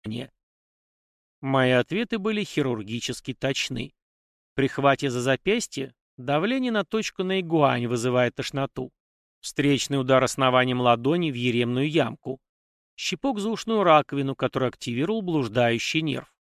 Мои ответы были хирургически точны. При хвате за запястье давление на точку на игуань вызывает тошноту. Встречный удар основанием ладони в еремную ямку. Щипок за ушную раковину, который активировал блуждающий нерв.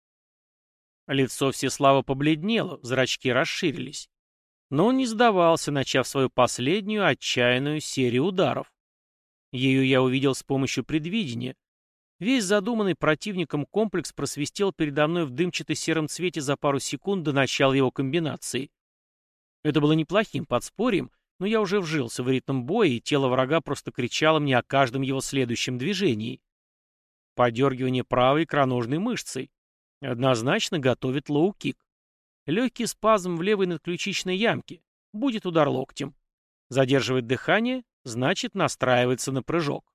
Лицо Всеслава побледнело, зрачки расширились. Но он не сдавался, начав свою последнюю отчаянную серию ударов. Ее я увидел с помощью предвидения. Весь задуманный противником комплекс просвистел передо мной в дымчато-сером цвете за пару секунд до начала его комбинации. Это было неплохим подспорьем, но я уже вжился в ритм боя, и тело врага просто кричало мне о каждом его следующем движении. Подергивание правой икроножной мышцей. Однозначно готовит лоу-кик. Легкий спазм в левой надключичной ямке. Будет удар локтем. Задерживает дыхание, значит настраивается на прыжок.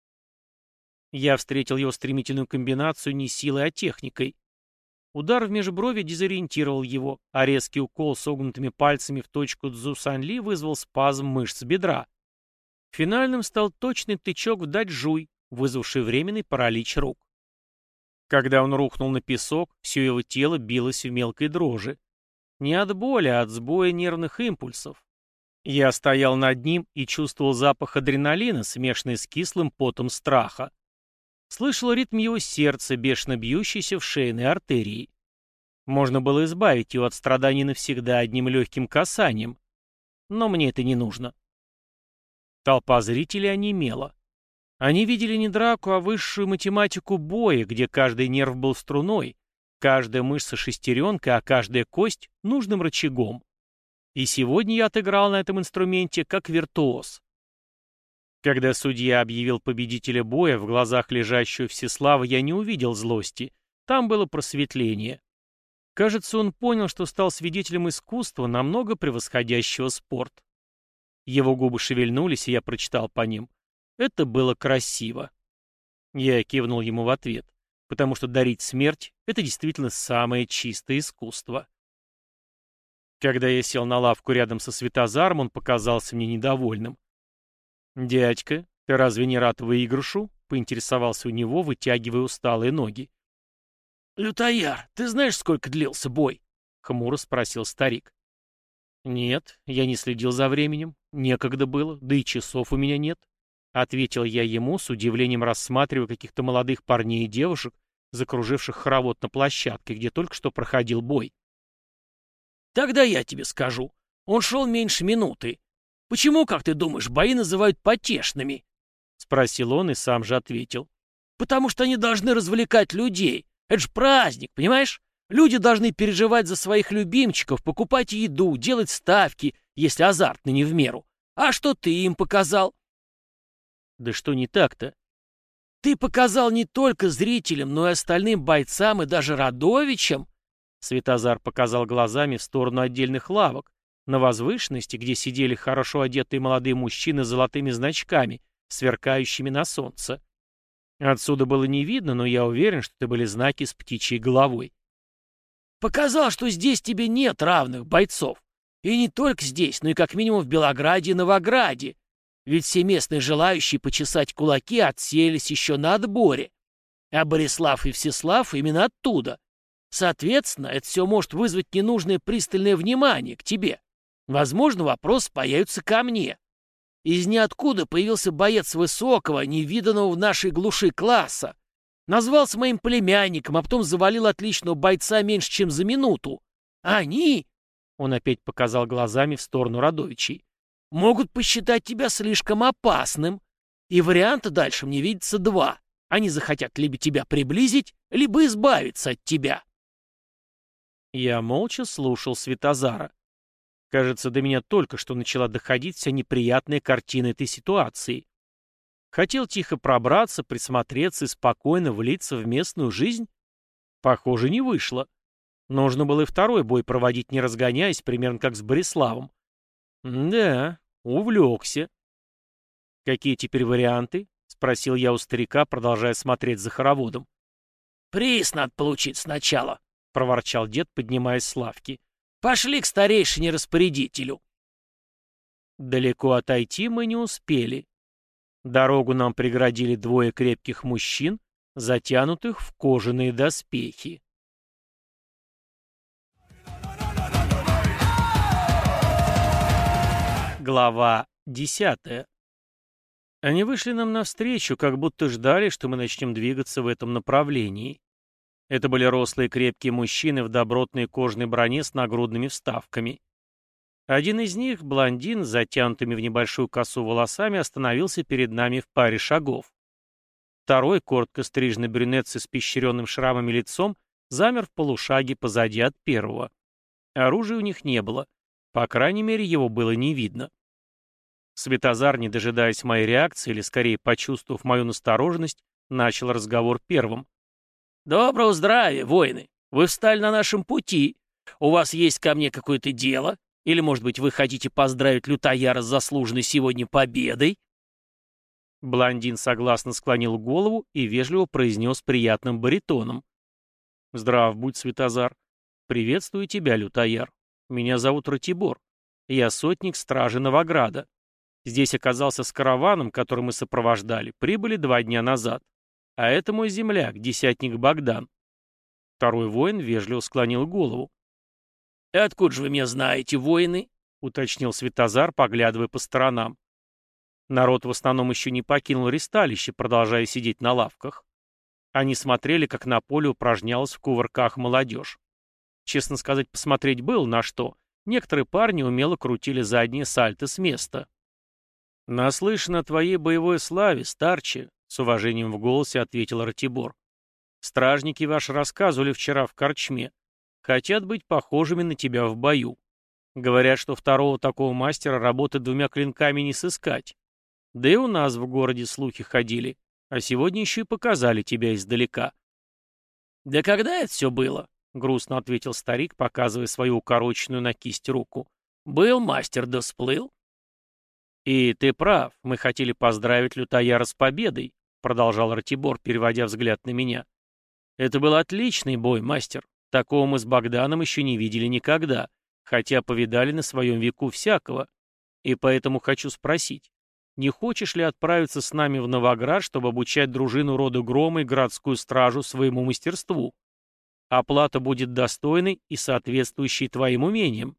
Я встретил его стремительную комбинацию не силой, а техникой. Удар в межброви дезориентировал его, а резкий укол согнутыми пальцами в точку Цзу Санли вызвал спазм мышц бедра. Финальным стал точный тычок в даджуй, вызвавший временный паралич рук. Когда он рухнул на песок, все его тело билось в мелкой дрожи. Не от боли, а от сбоя нервных импульсов. Я стоял над ним и чувствовал запах адреналина, смешанный с кислым потом страха. Слышал ритм его сердца, бешено бьющийся в шейной артерии. Можно было избавить его от страданий навсегда одним легким касанием. Но мне это не нужно. Толпа зрителей онемела. Они видели не драку, а высшую математику боя, где каждый нерв был струной, каждая мышца шестеренкой, а каждая кость — нужным рычагом. И сегодня я отыграл на этом инструменте как виртуоз. Когда судья объявил победителя боя, в глазах лежащего Всеслава я не увидел злости. Там было просветление. Кажется, он понял, что стал свидетелем искусства, намного превосходящего спорт. Его губы шевельнулись, и я прочитал по ним. Это было красиво. Я кивнул ему в ответ, потому что дарить смерть — это действительно самое чистое искусство. Когда я сел на лавку рядом со Светозаром, он показался мне недовольным. «Дядька, ты разве не рад выигрышу?» — поинтересовался у него, вытягивая усталые ноги. «Лютояр, ты знаешь, сколько длился бой?» — хмуро спросил старик. «Нет, я не следил за временем. Некогда было, да и часов у меня нет», — ответил я ему, с удивлением рассматривая каких-то молодых парней и девушек, закруживших хоровод на площадке, где только что проходил бой. «Тогда я тебе скажу. Он шел меньше минуты. Почему, как ты думаешь, бои называют потешными?» — спросил он и сам же ответил. «Потому что они должны развлекать людей. Это ж праздник, понимаешь? Люди должны переживать за своих любимчиков, покупать еду, делать ставки, если азартно не в меру. А что ты им показал?» «Да что не так-то?» «Ты показал не только зрителям, но и остальным бойцам и даже родовичам». Светозар показал глазами в сторону отдельных лавок, на возвышенности, где сидели хорошо одетые молодые мужчины с золотыми значками, сверкающими на солнце. Отсюда было не видно, но я уверен, что это были знаки с птичьей головой. «Показал, что здесь тебе нет равных бойцов. И не только здесь, но и как минимум в Белограде и Новограде. Ведь все местные желающие почесать кулаки отсеялись еще на отборе. А Борислав и Всеслав именно оттуда. Соответственно, это все может вызвать ненужное пристальное внимание к тебе. Возможно, вопросы появятся ко мне. Из ниоткуда появился боец высокого, невиданного в нашей глуши класса. Назвался моим племянником, а потом завалил отличного бойца меньше, чем за минуту. Они, он опять показал глазами в сторону родовичей, могут посчитать тебя слишком опасным. И варианта дальше мне видится два. Они захотят либо тебя приблизить, либо избавиться от тебя. Я молча слушал Светозара. Кажется, до меня только что начала доходить вся неприятная картина этой ситуации. Хотел тихо пробраться, присмотреться и спокойно влиться в местную жизнь? Похоже, не вышло. Нужно было и второй бой проводить, не разгоняясь, примерно как с Бориславом. Да, увлекся. «Какие теперь варианты?» — спросил я у старика, продолжая смотреть за хороводом. «Приз надо получить сначала», — проворчал дед, поднимаясь с лавки. «Пошли к старейшине-распорядителю». Далеко отойти мы не успели. Дорогу нам преградили двое крепких мужчин, затянутых в кожаные доспехи. Глава 10. Они вышли нам навстречу, как будто ждали, что мы начнем двигаться в этом направлении. Это были рослые крепкие мужчины в добротной кожаной броне с нагрудными вставками. Один из них, блондин с затянутыми в небольшую косу волосами, остановился перед нами в паре шагов. Второй, коротко стриженный брюнет с испещренным шрамами лицом, замер в полушаге позади от первого. Оружия у них не было. По крайней мере, его было не видно. Светозар, не дожидаясь моей реакции, или скорее почувствовав мою настороженность, начал разговор первым. «Доброго здравия, воины! Вы встали на нашем пути. У вас есть ко мне какое-то дело? Или, может быть, вы хотите поздравить Лютаяра с заслуженной сегодня победой?» Блондин согласно склонил голову и вежливо произнес приятным баритоном. «Здрав будь, Светозар. Приветствую тебя, Лютаяр. Меня зовут Ратибор. Я сотник стражи Новограда. Здесь оказался с караваном, который мы сопровождали, прибыли 2 дня назад. А это мой земляк, десятник Богдан». Второй воин вежливо склонил голову. «Откуда же вы меня знаете, воины?» — уточнил Светозар, поглядывая по сторонам. Народ в основном еще не покинул ристалище, продолжая сидеть на лавках. Они смотрели, как на поле упражнялась в кувырках молодежь. Честно сказать, посмотреть было на что. Некоторые парни умело крутили задние сальто с места. «Наслышан о твоей боевой славе, старче», — с уважением в голосе ответил Ратибор. «Стражники ваши рассказывали вчера в корчме. Хотят быть похожими на тебя в бою. Говорят, что второго такого мастера работать 2 клинками не сыскать. Да и у нас в городе слухи ходили, а сегодня еще и показали тебя издалека». «Да когда это все было?» — грустно ответил старик, показывая свою укороченную на кисть руку. «Был мастер, да всплыл». «И ты прав, мы хотели поздравить Лютаяра с победой», — продолжал Ратибор, переводя взгляд на меня. «Это был отличный бой, мастер. Такого мы с Богданом еще не видели никогда, хотя повидали на своем веку всякого. И поэтому хочу спросить, не хочешь ли отправиться с нами в Новоград, чтобы обучать дружину рода Грома и городскую стражу своему мастерству? Оплата будет достойной и соответствующей твоим умениям».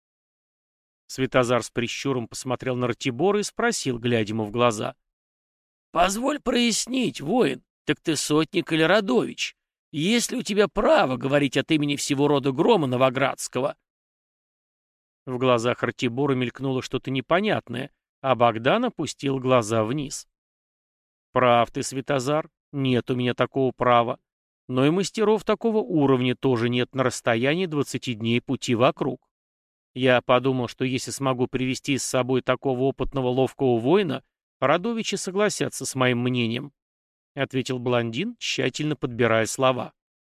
Светозар с прищуром посмотрел на Ратибора и спросил, глядя ему в глаза. «Позволь прояснить, воин, так ты сотник или родович? Есть ли у тебя право говорить от имени всего рода Грома Новоградского?» В глазах Ратибора мелькнуло что-то непонятное, а Богдан опустил глаза вниз. «Прав ты, Светозар, нет у меня такого права. Но и мастеров такого уровня тоже нет на расстоянии 20 дней пути вокруг. Я подумал, что если смогу привести с собой такого опытного ловкого воина, родовичи согласятся с моим мнением», — ответил блондин, тщательно подбирая слова.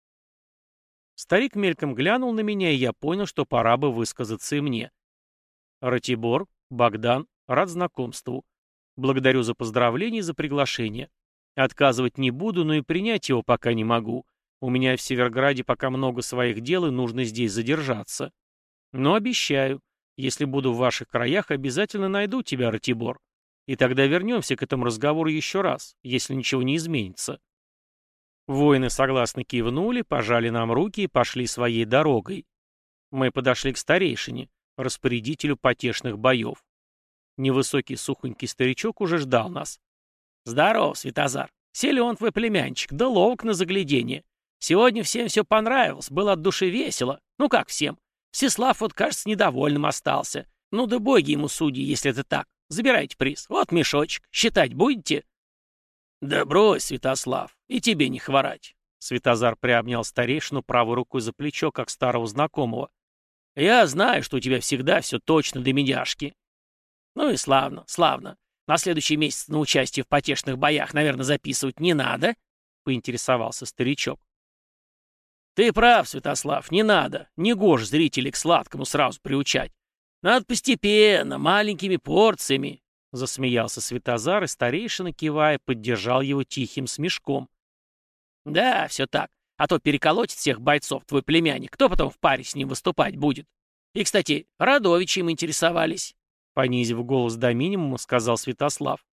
Старик мельком глянул на меня, и я понял, что пора бы высказаться и мне. «Ратибор, Богдан, рад знакомству. Благодарю за поздравление и за приглашение. Отказывать не буду, но и принять его пока не могу. У меня в Северграде пока много своих дел, и нужно здесь задержаться. Но обещаю, если буду в ваших краях, обязательно найду тебя, Ратибор. И тогда вернемся к этому разговору еще раз, если ничего не изменится». Воины согласно кивнули, пожали нам руки и пошли своей дорогой. Мы подошли к старейшине, распорядителю потешных боев. Невысокий сухонький старичок уже ждал нас. «Здоров, Светозар. Силен твой племянчик, да ловок на загляденье. Сегодня всем все понравилось, было от души весело. Ну как всем? Всеслав вот, кажется, недовольным остался. Ну да боги ему судьи, если это так. Забирайте приз. Вот мешочек. Считать будете?» «Да брось, Святослав, и тебе не хворать». Светозар приобнял старейшину правой рукой за плечо, как старого знакомого. «Я знаю, что у тебя всегда все точно до медяшки». «Ну и славно, славно. На следующий месяц на участие в потешных боях, наверное, записывать не надо?» — поинтересовался старичок. «Ты прав, Святослав, не надо. Негоже зрителей к сладкому сразу приучать. Надо постепенно, маленькими порциями», — засмеялся Светозар, и старейшина, кивая, поддержал его тихим смешком. «Да, все так. А то переколотит всех бойцов твой племянник. Кто потом в паре с ним выступать будет? И, кстати, родовичи им интересовались», — понизив голос до минимума, сказал Святослав.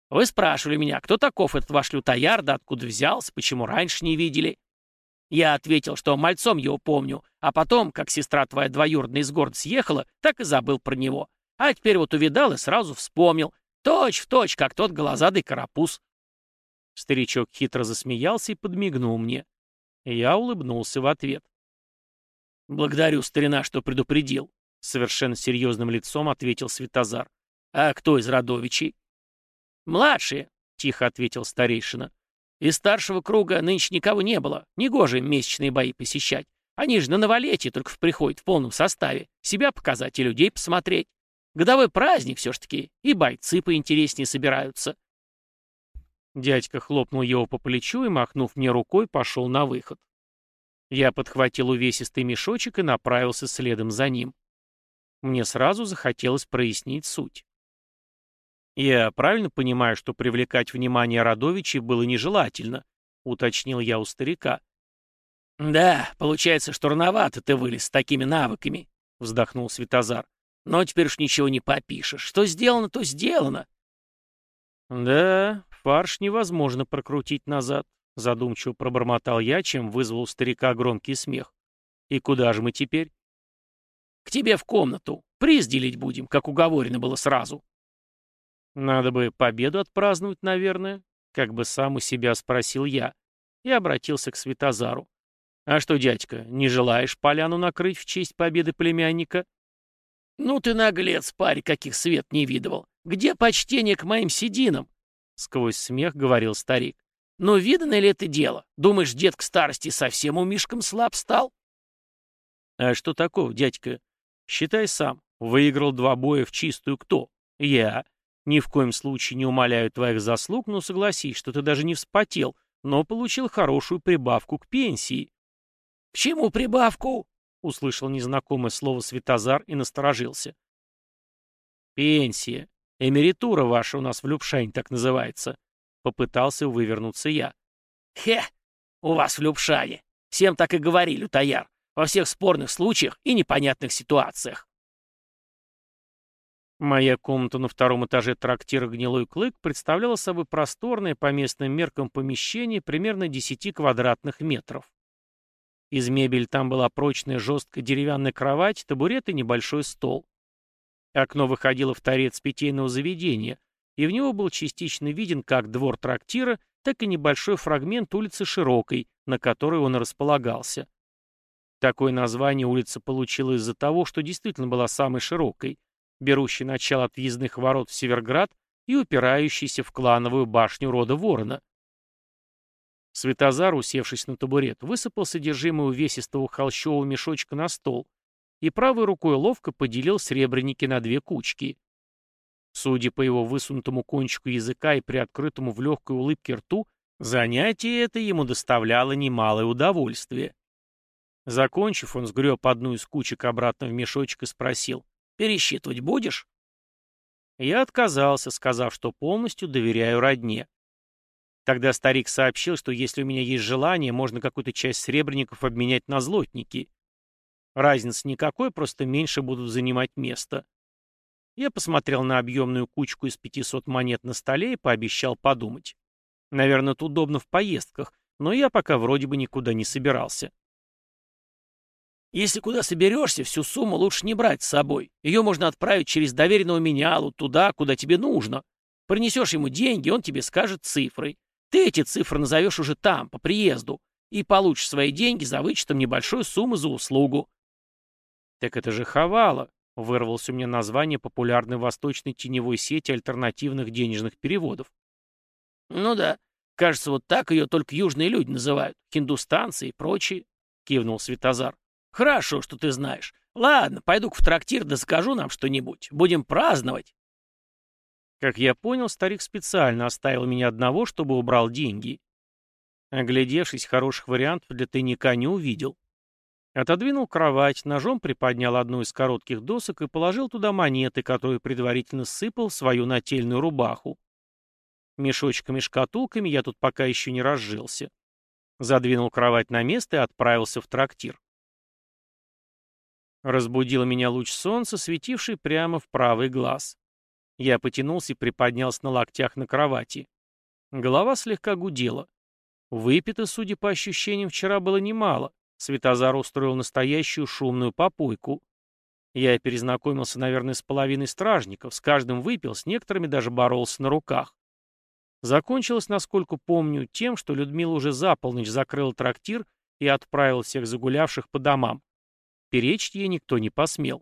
Вы спрашивали меня, кто таков этот ваш лютояр, да откуда взялся, почему раньше не видели? Я ответил, что мальцом его помню, а потом, как сестра твоя двоюродная из города съехала, так и забыл про него. А теперь вот увидал и сразу вспомнил. Точь в точь, как тот голозадый карапуз. Старичок хитро засмеялся и подмигнул мне. Я улыбнулся в ответ. «Благодарю, старина, что предупредил», — совершенно серьезным лицом ответил Святозар. «А кто из родовичей?» «Младшие», — тихо ответил старейшина. «Из старшего круга нынче никого не было. Негоже им месячные бои посещать. Они же на новолетие только приходят в полном составе. Себя показать и людей посмотреть. Годовой праздник все ж таки, и бойцы поинтереснее собираются». Дядька хлопнул его по плечу и, махнув мне рукой, пошел на выход. Я подхватил увесистый мешочек и направился следом за ним. Мне сразу захотелось прояснить суть. «Я правильно понимаю, что привлекать внимание родовичей было нежелательно?» — уточнил я у старика. «Да, получается, что рановато ты вылез с такими навыками», — вздохнул Святозар. «Но теперь уж ничего не попишешь. Что сделано, то сделано». «Да, фарш невозможно прокрутить назад», — задумчиво пробормотал я, чем вызвал у старика громкий смех. «И куда же мы теперь?» «К тебе в комнату. Приз делить будем, как уговорено было сразу». «Надо бы победу отпраздновать, наверное», — как бы сам у себя спросил я и обратился к Святозару. «А что, дядька, не желаешь поляну накрыть в честь победы племянника?» «Ну ты наглец, парень, каких свет не видывал. Где почтение к моим сединам?» — сквозь смех говорил старик. «Ну, видано ли это дело? Думаешь, дед к старости совсем умишком слаб стал?» «А что такого, дядька? Считай сам. Выиграл 2 боя в чистую кто? Я. Ни в коем случае не умаляю твоих заслуг, но согласись, что ты даже не вспотел, но получил хорошую прибавку к пенсии». «К чему прибавку?» — услышал незнакомое слово Святозар и насторожился. «Пенсия. Эмеритура ваша у нас в Любшане так называется», — попытался вывернуться я. «Хе! У вас в Любшане. Всем так и говори, лютояр. Во всех спорных случаях и непонятных ситуациях». Моя комната на 2-м этаже трактира «Гнилой клык» представляла собой просторное по местным меркам помещение примерно 10 квадратных метров. Из мебели там была прочная жесткая деревянная кровать, табурет и небольшой стол. Окно выходило в торец питейного заведения, и в него был частично виден как двор трактира, так и небольшой фрагмент улицы Широкой, на которой он располагался. Такое название улица получила из-за того, что действительно была самой широкой, берущей начало от въездных ворот в Северград и упирающейся в клановую башню рода Ворона. Святозар, усевшись на табурет, высыпал содержимое увесистого холщового мешочка на стол и правой рукой ловко поделил сребреники на 2 кучки. Судя по его высунутому кончику языка и приоткрытому в легкой улыбке рту, занятие это ему доставляло немалое удовольствие. Закончив, он сгреб одну из кучек обратно в мешочек и спросил: «Пересчитывать будешь?» Я отказался, сказав, что полностью доверяю родне. Тогда старик сообщил, что если у меня есть желание, можно какую-то часть сребреников обменять на злотники. Разницы никакой, просто меньше будут занимать место. Я посмотрел на объемную кучку из 500 монет на столе и пообещал подумать. Наверное, это удобно в поездках, но я пока вроде бы никуда не собирался. «Если куда соберешься, всю сумму лучше не брать с собой. Ее можно отправить через доверенного менялу туда, куда тебе нужно. Принесешь ему деньги, он тебе скажет цифрой. Ты эти цифры назовешь уже там, по приезду, и получишь свои деньги за вычетом небольшой суммы за услугу». «Так это же Хавала», — вырвалось у меня название популярной восточной теневой сети альтернативных денежных переводов. «Ну да, кажется, вот так ее только южные люди называют, хиндустанцы и прочие», — кивнул Святозар. «Хорошо, что ты знаешь. Ладно, пойду-ка в трактир да закажу нам что-нибудь. Будем праздновать». Как я понял, старик специально оставил меня одного, чтобы убрал деньги. Оглядевшись, хороших вариантов для тайника не увидел. Отодвинул кровать, ножом приподнял одну из коротких досок и положил туда монеты, которые предварительно сыпал в свою нательную рубаху. Мешочками-шкатулками я тут пока еще не разжился. Задвинул кровать на место и отправился в трактир. Разбудил меня луч солнца, светивший прямо в правый глаз. Я потянулся и приподнялся на локтях на кровати. Голова слегка гудела. Выпито, судя по ощущениям, вчера было немало. Светозар устроил настоящую шумную попойку. Я перезнакомился, наверное, с половиной стражников, с каждым выпил, с некоторыми даже боролся на руках. Закончилось, насколько помню, тем, что Людмила уже за полночь закрыла трактир и отправила всех загулявших по домам. Перечить ей никто не посмел.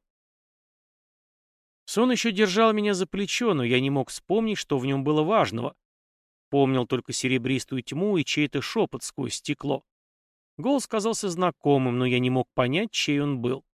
Сон еще держал меня за плечо, но я не мог вспомнить, что в нем было важного. Помнил только серебристую тьму и чей-то шепот сквозь стекло. Голос казался знакомым, но я не мог понять, чей он был.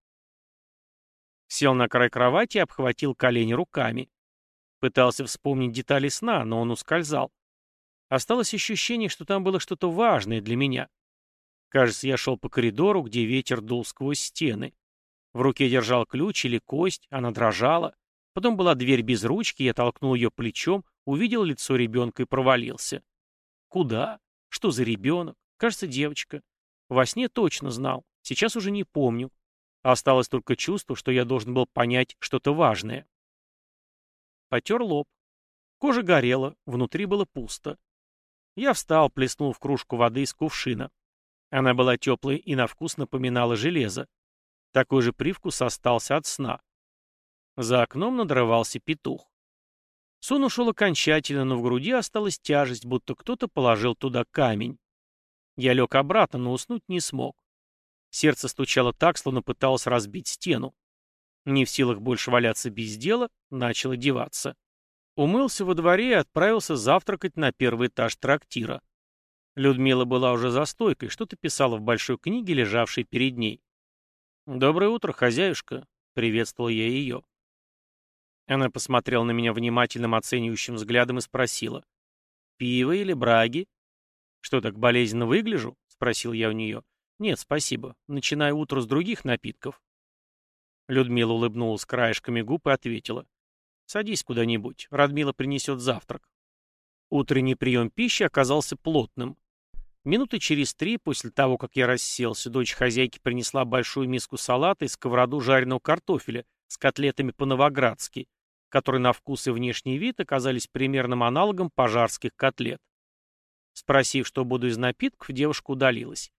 Сел на край кровати и обхватил колени руками. Пытался вспомнить детали сна, но он ускользал. Осталось ощущение, что там было что-то важное для меня. Кажется, я шел по коридору, где ветер дул сквозь стены. В руке держал ключ или кость, она дрожала. Потом была дверь без ручки, я толкнул ее плечом, увидел лицо ребенка и провалился. Куда? Что за ребенок? Кажется, девочка. Во сне точно знал, сейчас уже не помню. Осталось только чувство, что я должен был понять что-то важное. Потер лоб. Кожа горела, внутри было пусто. Я встал, плеснул в кружку воды из кувшина. Она была теплой и на вкус напоминала железо. Такой же привкус остался от сна. За окном надрывался петух. Сон ушел окончательно, но в груди осталась тяжесть, будто кто-то положил туда камень. Я лег обратно, но уснуть не смог. Сердце стучало так, словно пыталось разбить стену. Не в силах больше валяться без дела, начал одеваться. Умылся во дворе и отправился завтракать на первый этаж трактира. Людмила была уже за стойкой, что-то писала в большой книге, лежавшей перед ней. «Доброе утро, хозяюшка», — приветствовал я ее. Она посмотрела на меня внимательным оценивающим взглядом и спросила. «Пиво или браги?» «Что, так болезненно выгляжу?» — спросил я у нее. «Нет, спасибо. Начинаю утро с других напитков». Людмила улыбнулась краешками губ и ответила. «Садись куда-нибудь. Радмила принесет завтрак». Утренний прием пищи оказался плотным. Минуты через 3 после того, как я расселся, дочь хозяйки принесла большую миску салата и сковороду жареного картофеля с котлетами по-новоградски, которые на вкус и внешний вид оказались примерным аналогом пожарских котлет. Спросив, что буду из напитков, девушка удалилась.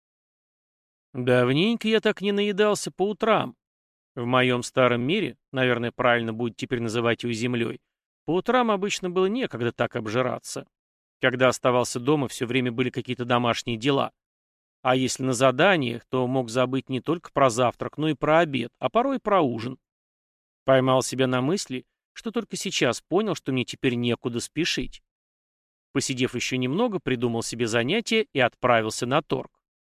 Давненько я так не наедался по утрам. В моем старом мире, наверное, правильно будет теперь называть его землей, по утрам обычно было некогда так обжираться. Когда оставался дома, все время были какие-то домашние дела. А если на заданиях, то мог забыть не только про завтрак, но и про обед, а порой и про ужин. Поймал себя на мысли, что только сейчас понял, что мне теперь некуда спешить. Посидев еще немного, придумал себе занятие и отправился на торг.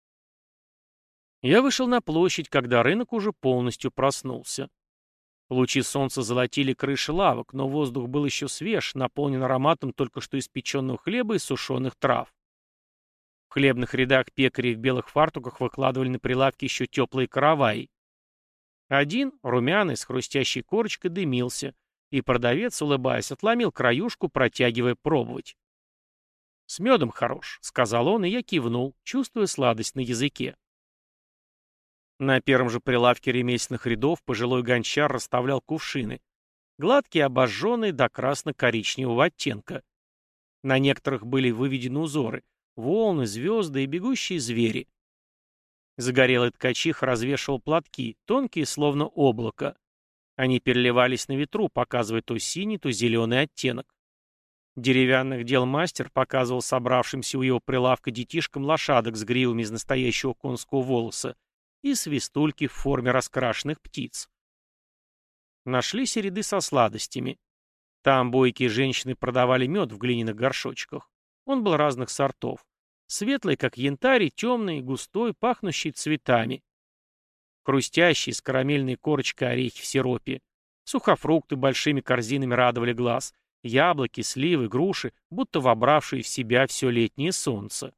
Я вышел на площадь, когда рынок уже полностью проснулся. Лучи солнца золотили крыши лавок, но воздух был еще свеж, наполнен ароматом только что испеченного хлеба и сушеных трав. В хлебных рядах пекари в белых фартуках выкладывали на прилавки еще теплые караваи. Один, румяный, с хрустящей корочкой, дымился, и продавец, улыбаясь, отломил краюшку, протягивая пробовать. «С медом хорош», — сказал он, и я кивнул, чувствуя сладость на языке. На первом же прилавке ремесленных рядов пожилой гончар расставлял кувшины, гладкие, обожженные до красно-коричневого оттенка. На некоторых были выведены узоры, волны, звезды и бегущие звери. Загорелый ткачих развешивал платки, тонкие, словно облако. Они переливались на ветру, показывая то синий, то зеленый оттенок. Деревянных дел мастер показывал собравшимся у его прилавка детишкам лошадок с гривами из настоящего конского волоса и свистульки в форме раскрашенных птиц. Нашлись и ряды со сладостями. Там бойкие женщины продавали мед в глиняных горшочках. Он был разных сортов. Светлый, как янтарь, и темный, густой, пахнущий цветами. Хрустящие, с карамельной корочкой орехи в сиропе. Сухофрукты большими корзинами радовали глаз. Яблоки, сливы, груши, будто вобравшие в себя все летнее солнце.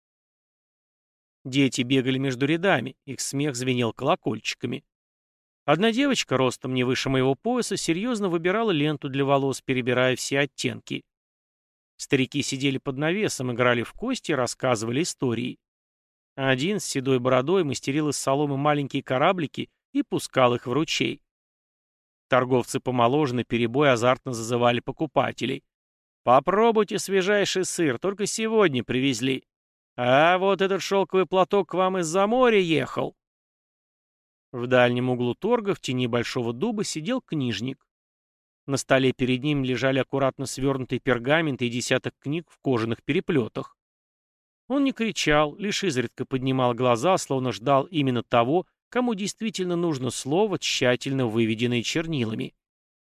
Дети бегали между рядами, их смех звенел колокольчиками. Одна девочка, ростом не выше моего пояса, серьезно выбирала ленту для волос, перебирая все оттенки. Старики сидели под навесом, играли в кости и рассказывали истории. Один с седой бородой мастерил из соломы маленькие кораблики и пускал их в ручей. Торговцы помоложе наперебой азартно зазывали покупателей. «Попробуйте свежайший сыр, только сегодня привезли. А вот этот шелковый платок к вам из-за моря ехал». В дальнем углу торга в тени большого дуба сидел книжник. На столе перед ним лежали аккуратно свернутые пергаменты и десяток книг в кожаных переплетах. Он не кричал, лишь изредка поднимал глаза, словно ждал именно того, кому действительно нужно слово, тщательно выведенное чернилами.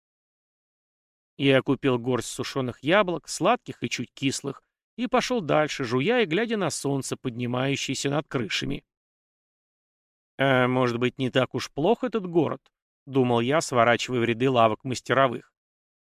Я купил горсть сушеных яблок, сладких и чуть кислых, и пошел дальше, жуя и глядя на солнце, поднимающееся над крышами. «А может быть, не так уж плох этот город?» — думал я, сворачивая в ряды лавок мастеровых.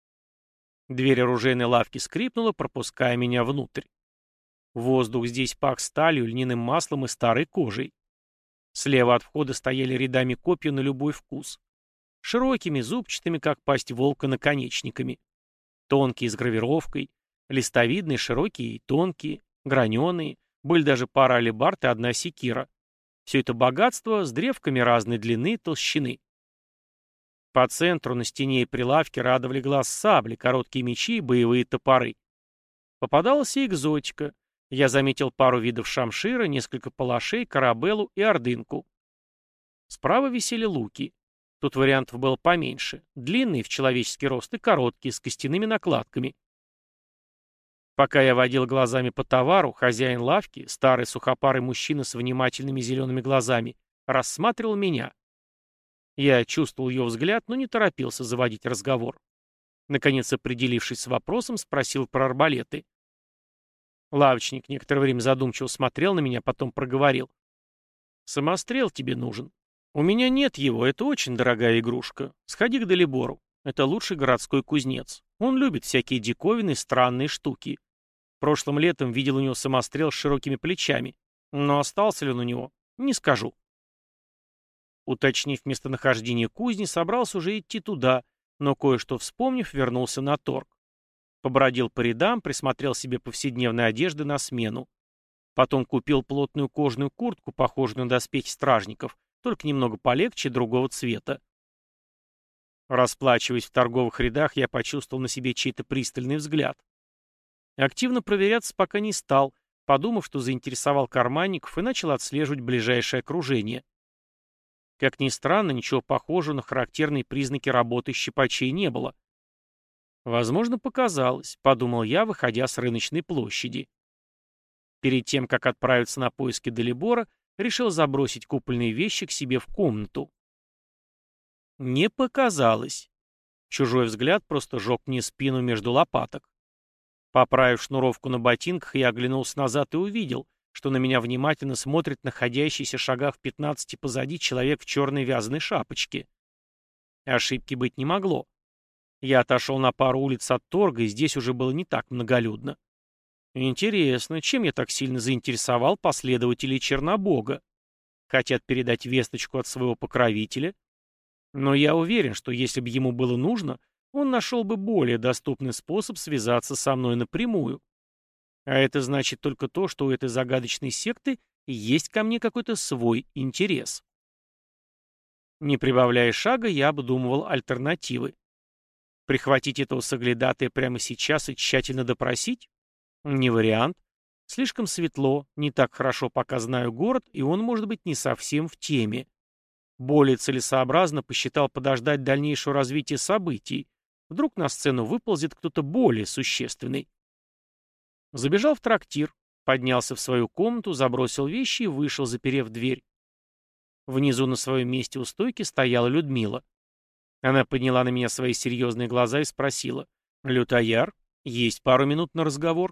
Дверь оружейной лавки скрипнула, пропуская меня внутрь. Воздух здесь пах сталью, льняным маслом и старой кожей. Слева от входа стояли рядами копья на любой вкус. Широкими, зубчатыми, как пасть волка, наконечниками. Тонкие с гравировкой, листовидные, широкие и тонкие, граненые, были даже пара алебард и одна секира. Все это богатство с древками разной длины и толщины. По центру на стене и прилавке радовали глаз сабли, короткие мечи и боевые топоры. Попадалась и экзотика. Я заметил пару видов шамшира, несколько палашей, корабелу и ордынку. Справа висели луки. Тут вариантов было поменьше. Длинные в человеческий рост и короткие, с костяными накладками. Пока я водил глазами по товару, хозяин лавки, старый сухопарый мужчина с внимательными зелеными глазами, рассматривал меня. Я чувствовал его взгляд, но не торопился заводить разговор. Наконец, определившись с вопросом, спросил про арбалеты. Лавочник некоторое время задумчиво смотрел на меня, потом проговорил. «Самострел тебе нужен. У меня нет его, это очень дорогая игрушка. Сходи к Далибору. Это лучший городской кузнец. Он любит всякие диковинные, странные штуки. Прошлым летом видел у него самострел с широкими плечами. Но остался ли он у него, не скажу». Уточнив местонахождение кузни, собрался уже идти туда, но кое-что вспомнив, вернулся на торг. Побродил по рядам, присмотрел себе повседневные одежды на смену. Потом купил плотную кожаную куртку, похожую на доспехи стражников, только немного полегче, другого цвета. Расплачиваясь в торговых рядах, я почувствовал на себе чей-то пристальный взгляд. Активно проверяться пока не стал, подумав, что заинтересовал карманников, и начал отслеживать ближайшее окружение. Как ни странно, ничего похожего на характерные признаки работы щипачей не было. Возможно, показалось, подумал я, выходя с рыночной площади. Перед тем, как отправиться на поиски Далибора, решил забросить купольные вещи к себе в комнату. Не показалось. Чужой взгляд просто жег мне спину между лопаток. Поправив шнуровку на ботинках, я оглянулся назад и увидел, что на меня внимательно смотрит находящийся в шагах в 15 позади человек в черной вязаной шапочке. Ошибки быть не могло. Я отошел на пару улиц от торга, и здесь уже было не так многолюдно. Интересно, чем я так сильно заинтересовал последователей Чернобога? Хотят передать весточку от своего покровителя? Но я уверен, что если бы ему было нужно, он нашел бы более доступный способ связаться со мной напрямую. А это значит только то, что у этой загадочной секты есть ко мне какой-то свой интерес. Не прибавляя шага, я обдумывал альтернативы. Прихватить этого соглядатая прямо сейчас и тщательно допросить? Не вариант. Слишком светло, не так хорошо пока знаю город, и он может быть не совсем в теме. Более целесообразно посчитал подождать дальнейшего развития событий. Вдруг на сцену выползет кто-то более существенный. Забежал в трактир, поднялся в свою комнату, забросил вещи и вышел, заперев дверь. Внизу на своем месте у стойки стояла Людмила. Она подняла на меня свои серьезные глаза и спросила: «Лютояр, есть пару минут на разговор?»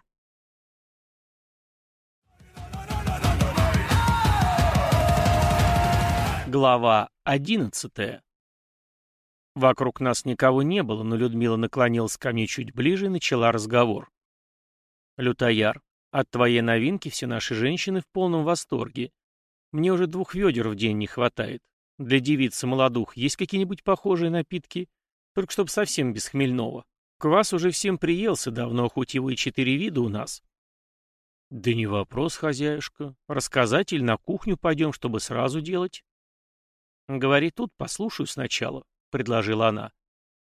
Глава 11. Вокруг нас никого не было, но Людмила наклонилась ко мне чуть ближе и начала разговор. «Лютояр, от твоей новинки все наши женщины в полном восторге. Мне уже 2 ведер в день не хватает. Для девицы молодух есть какие-нибудь похожие напитки? Только чтоб совсем без хмельного. Квас уже всем приелся давно, хоть его и 4 вида у нас». «Да не вопрос, хозяюшка. Рассказать или на кухню пойдем, чтобы сразу делать?» «Говори тут, послушаю сначала», — предложила она.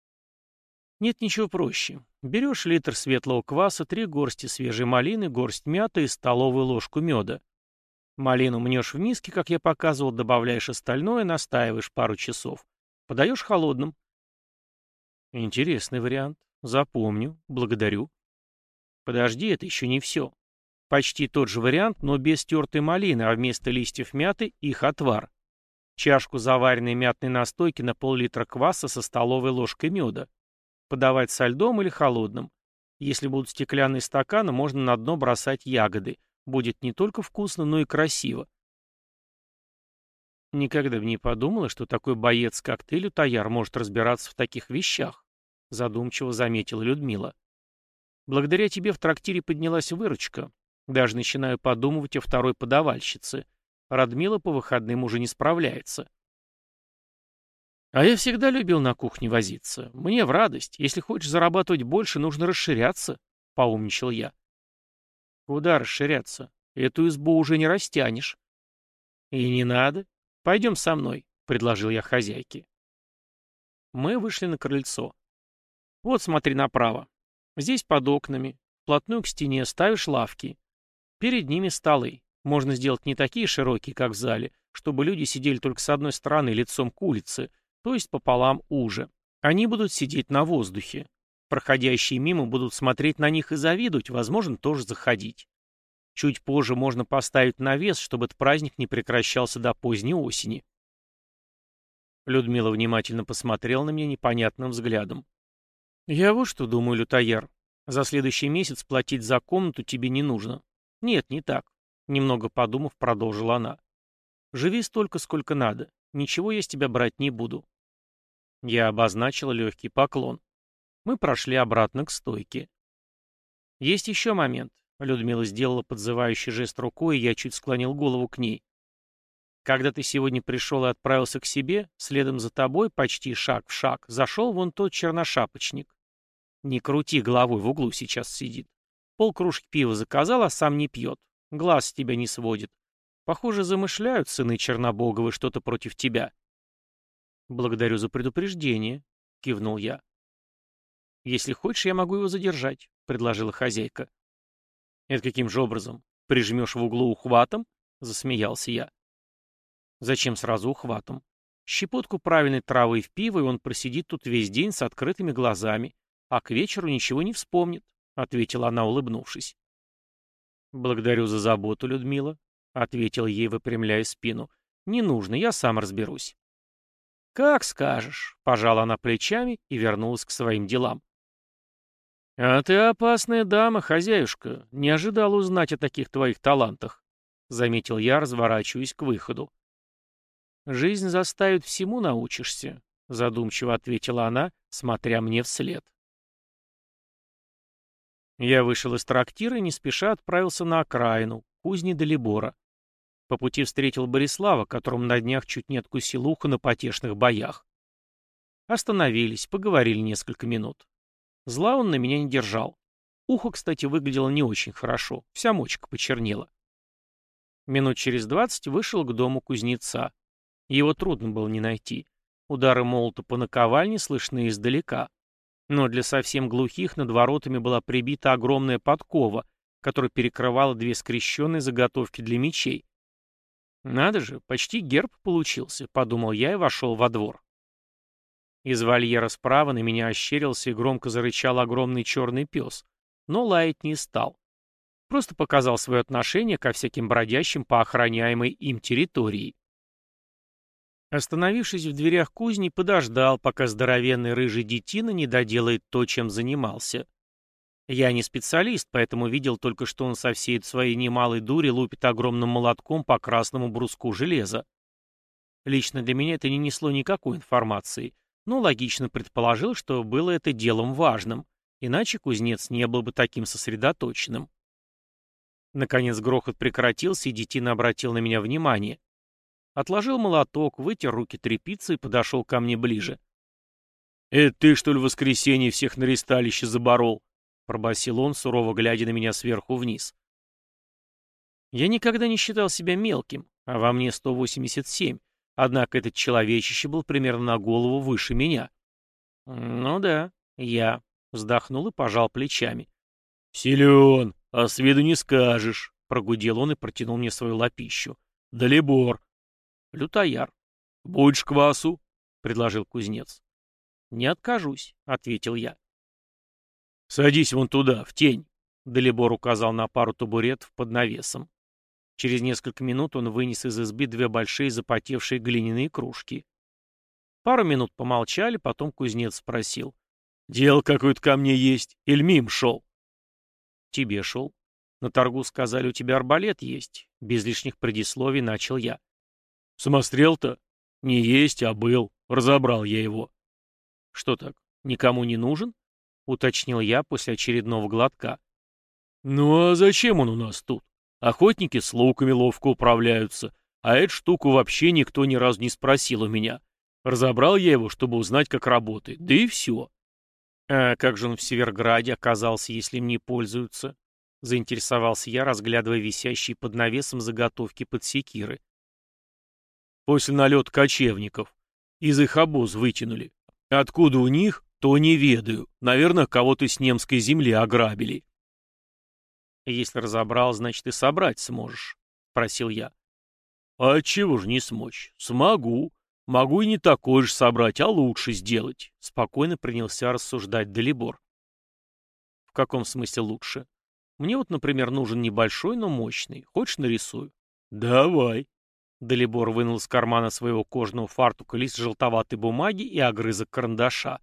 Нет ничего проще. Берешь литр светлого кваса, 3 горсти свежей малины, горсть мяты и столовую ложку меда. Малину мнешь в миске, как я показывал, добавляешь остальное, настаиваешь пару часов. Подаешь холодным. Интересный вариант. Запомню. Благодарю. Подожди, это еще не все. Почти тот же вариант, но без тертой малины, а вместо листьев мяты их отвар. Чашку заваренной мятной настойки на пол-литра кваса со столовой ложкой меда. Подавать со льдом или холодным. Если будут стеклянные стаканы, можно на дно бросать ягоды. Будет не только вкусно, но и красиво. Никогда бы не подумала, что такой боец, как ты, лютояр, может разбираться в таких вещах, задумчиво заметила Людмила. Благодаря тебе в трактире поднялась выручка. Даже начинаю подумывать о второй подавальщице. Радмила по выходным уже не справляется. А я всегда любил на кухне возиться. Мне в радость. Если хочешь зарабатывать больше, нужно расширяться, поумничал я. Куда расширяться? Эту избу уже не растянешь. И не надо. Пойдем со мной, предложил я хозяйке. Мы вышли на крыльцо. Вот смотри направо. Здесь под окнами, вплотную к стене, ставишь лавки. Перед ними столы. Можно сделать не такие широкие, как в зале, чтобы люди сидели только с одной стороны лицом к улице, то есть пополам уже. Они будут сидеть на воздухе. Проходящие мимо будут смотреть на них и завидовать, возможно, тоже заходить. Чуть позже можно поставить навес, чтобы этот праздник не прекращался до поздней осени. Людмила внимательно посмотрела на меня непонятным взглядом. «Я вот что думаю, лютояр. За следующий месяц платить за комнату тебе не нужно. Нет, не так. Немного подумав, продолжила она. Живи столько, сколько надо. Ничего я с тебя брать не буду». Я обозначила легкий поклон. Мы прошли обратно к стойке. Есть еще момент. Людмила сделала подзывающий жест рукой, и я чуть склонил голову к ней. Когда ты сегодня пришел и отправился к себе, следом за тобой, почти шаг в шаг, зашел вон тот черношапочник. Не крути головой, в углу сейчас сидит. Полкружки пива заказал, а сам не пьет. Глаз с тебя не сводит. Похоже, замышляют сыны Чернобоговы что-то против тебя. Благодарю за предупреждение, кивнул я. Если хочешь, я могу его задержать, предложила хозяйка. Это каким же образом? Прижмешь в углу ухватом? Засмеялся я. Зачем сразу ухватом? Щепотку правильной травы в пиво, и он просидит тут весь день с открытыми глазами, а к вечеру ничего не вспомнит, ответила она, улыбнувшись. Благодарю за заботу, Людмила, ответил ей, выпрямляя спину. Не нужно, я сам разберусь. Как скажешь, пожала она плечами и вернулась к своим делам. «А ты опасная дама, хозяюшка. Не ожидал узнать о таких твоих талантах», — заметил я, разворачиваясь к выходу. «Жизнь заставит, всему научишься», — задумчиво ответила она, смотря мне вслед. Я вышел из трактира и не спеша отправился на окраину, к кузне Далибора. По пути встретил Борислава, которому на днях чуть не откусил ухо на потешных боях. Остановились, поговорили несколько минут. Зла он на меня не держал. Ухо, кстати, выглядело не очень хорошо, вся мочка почернела. Минут через 20 вышел к дому кузнеца. Его трудно было не найти. Удары молота по наковальне слышны издалека. Но для совсем глухих над воротами была прибита огромная подкова, которая перекрывала две скрещенные заготовки для мечей. «Надо же, почти герб получился», — подумал я и вошел во двор. Из вольера справа на меня ощерился и громко зарычал огромный черный пес, но лаять не стал. Просто показал свое отношение ко всяким бродящим по охраняемой им территории. Остановившись в дверях кузни, подождал, пока здоровенный рыжий детина не доделает то, чем занимался. Я не специалист, поэтому видел только, что он со всей своей немалой дури лупит огромным молотком по красному бруску железа. Лично для меня это не несло никакой информации, но логично предположил, что было это делом важным, иначе кузнец не был бы таким сосредоточенным. Наконец грохот прекратился, и детина обратил на меня внимание. Отложил молоток, вытер руки тряпицей и подошел ко мне ближе. «Это ты, что ли, в воскресенье всех на ристалище заборол?» — пробасил он, сурово глядя на меня сверху вниз. Я никогда не считал себя мелким, а во мне 187, однако этот человечище был примерно на голову выше меня. Ну да, Я вздохнул и пожал плечами. «Силен, а с виду не скажешь», — прогудел он и протянул мне свою лапищу. «Далибор». «Лютояр». «Будешь квасу?» — предложил кузнец. «Не откажусь», — ответил я. «Садись вон туда, в тень», — Далибор указал на пару табуретов под навесом. Через несколько минут он вынес из избы две большие запотевшие глиняные кружки. Пару минут помолчали, потом кузнец спросил. «Дело какое-то ко мне есть. Или мим шел?» «Тебе шел. На торгу сказали, у тебя арбалет есть». Без лишних предисловий начал я. «Самострел-то? Не есть, а был. Разобрал я его». «Что так, никому не нужен?» — уточнил я после очередного глотка. «Ну а зачем он у нас тут? Охотники с луками ловко управляются, а эту штуку вообще никто ни разу не спросил у меня. Разобрал я его, чтобы узнать, как работает, да и все». «А как же он в Северграде оказался, если им не пользуются?» — заинтересовался я, разглядывая висящие под навесом заготовки под секиры. После налета кочевников. Из их обоз вытянули. Откуда у них, то не ведаю. Наверное, кого-то с немской земли ограбили. «Если разобрал, значит, и собрать сможешь», — просил я. А отчего же не смочь? Смогу. Могу и не такой же собрать, а лучше сделать. Спокойно принялся рассуждать Далибор. «В каком смысле лучше? Мне вот, например, нужен небольшой, но мощный. Хочешь, нарисую?» Давай. Далибор вынул из кармана своего кожаного фартука лист желтоватой бумаги и огрызок карандаша.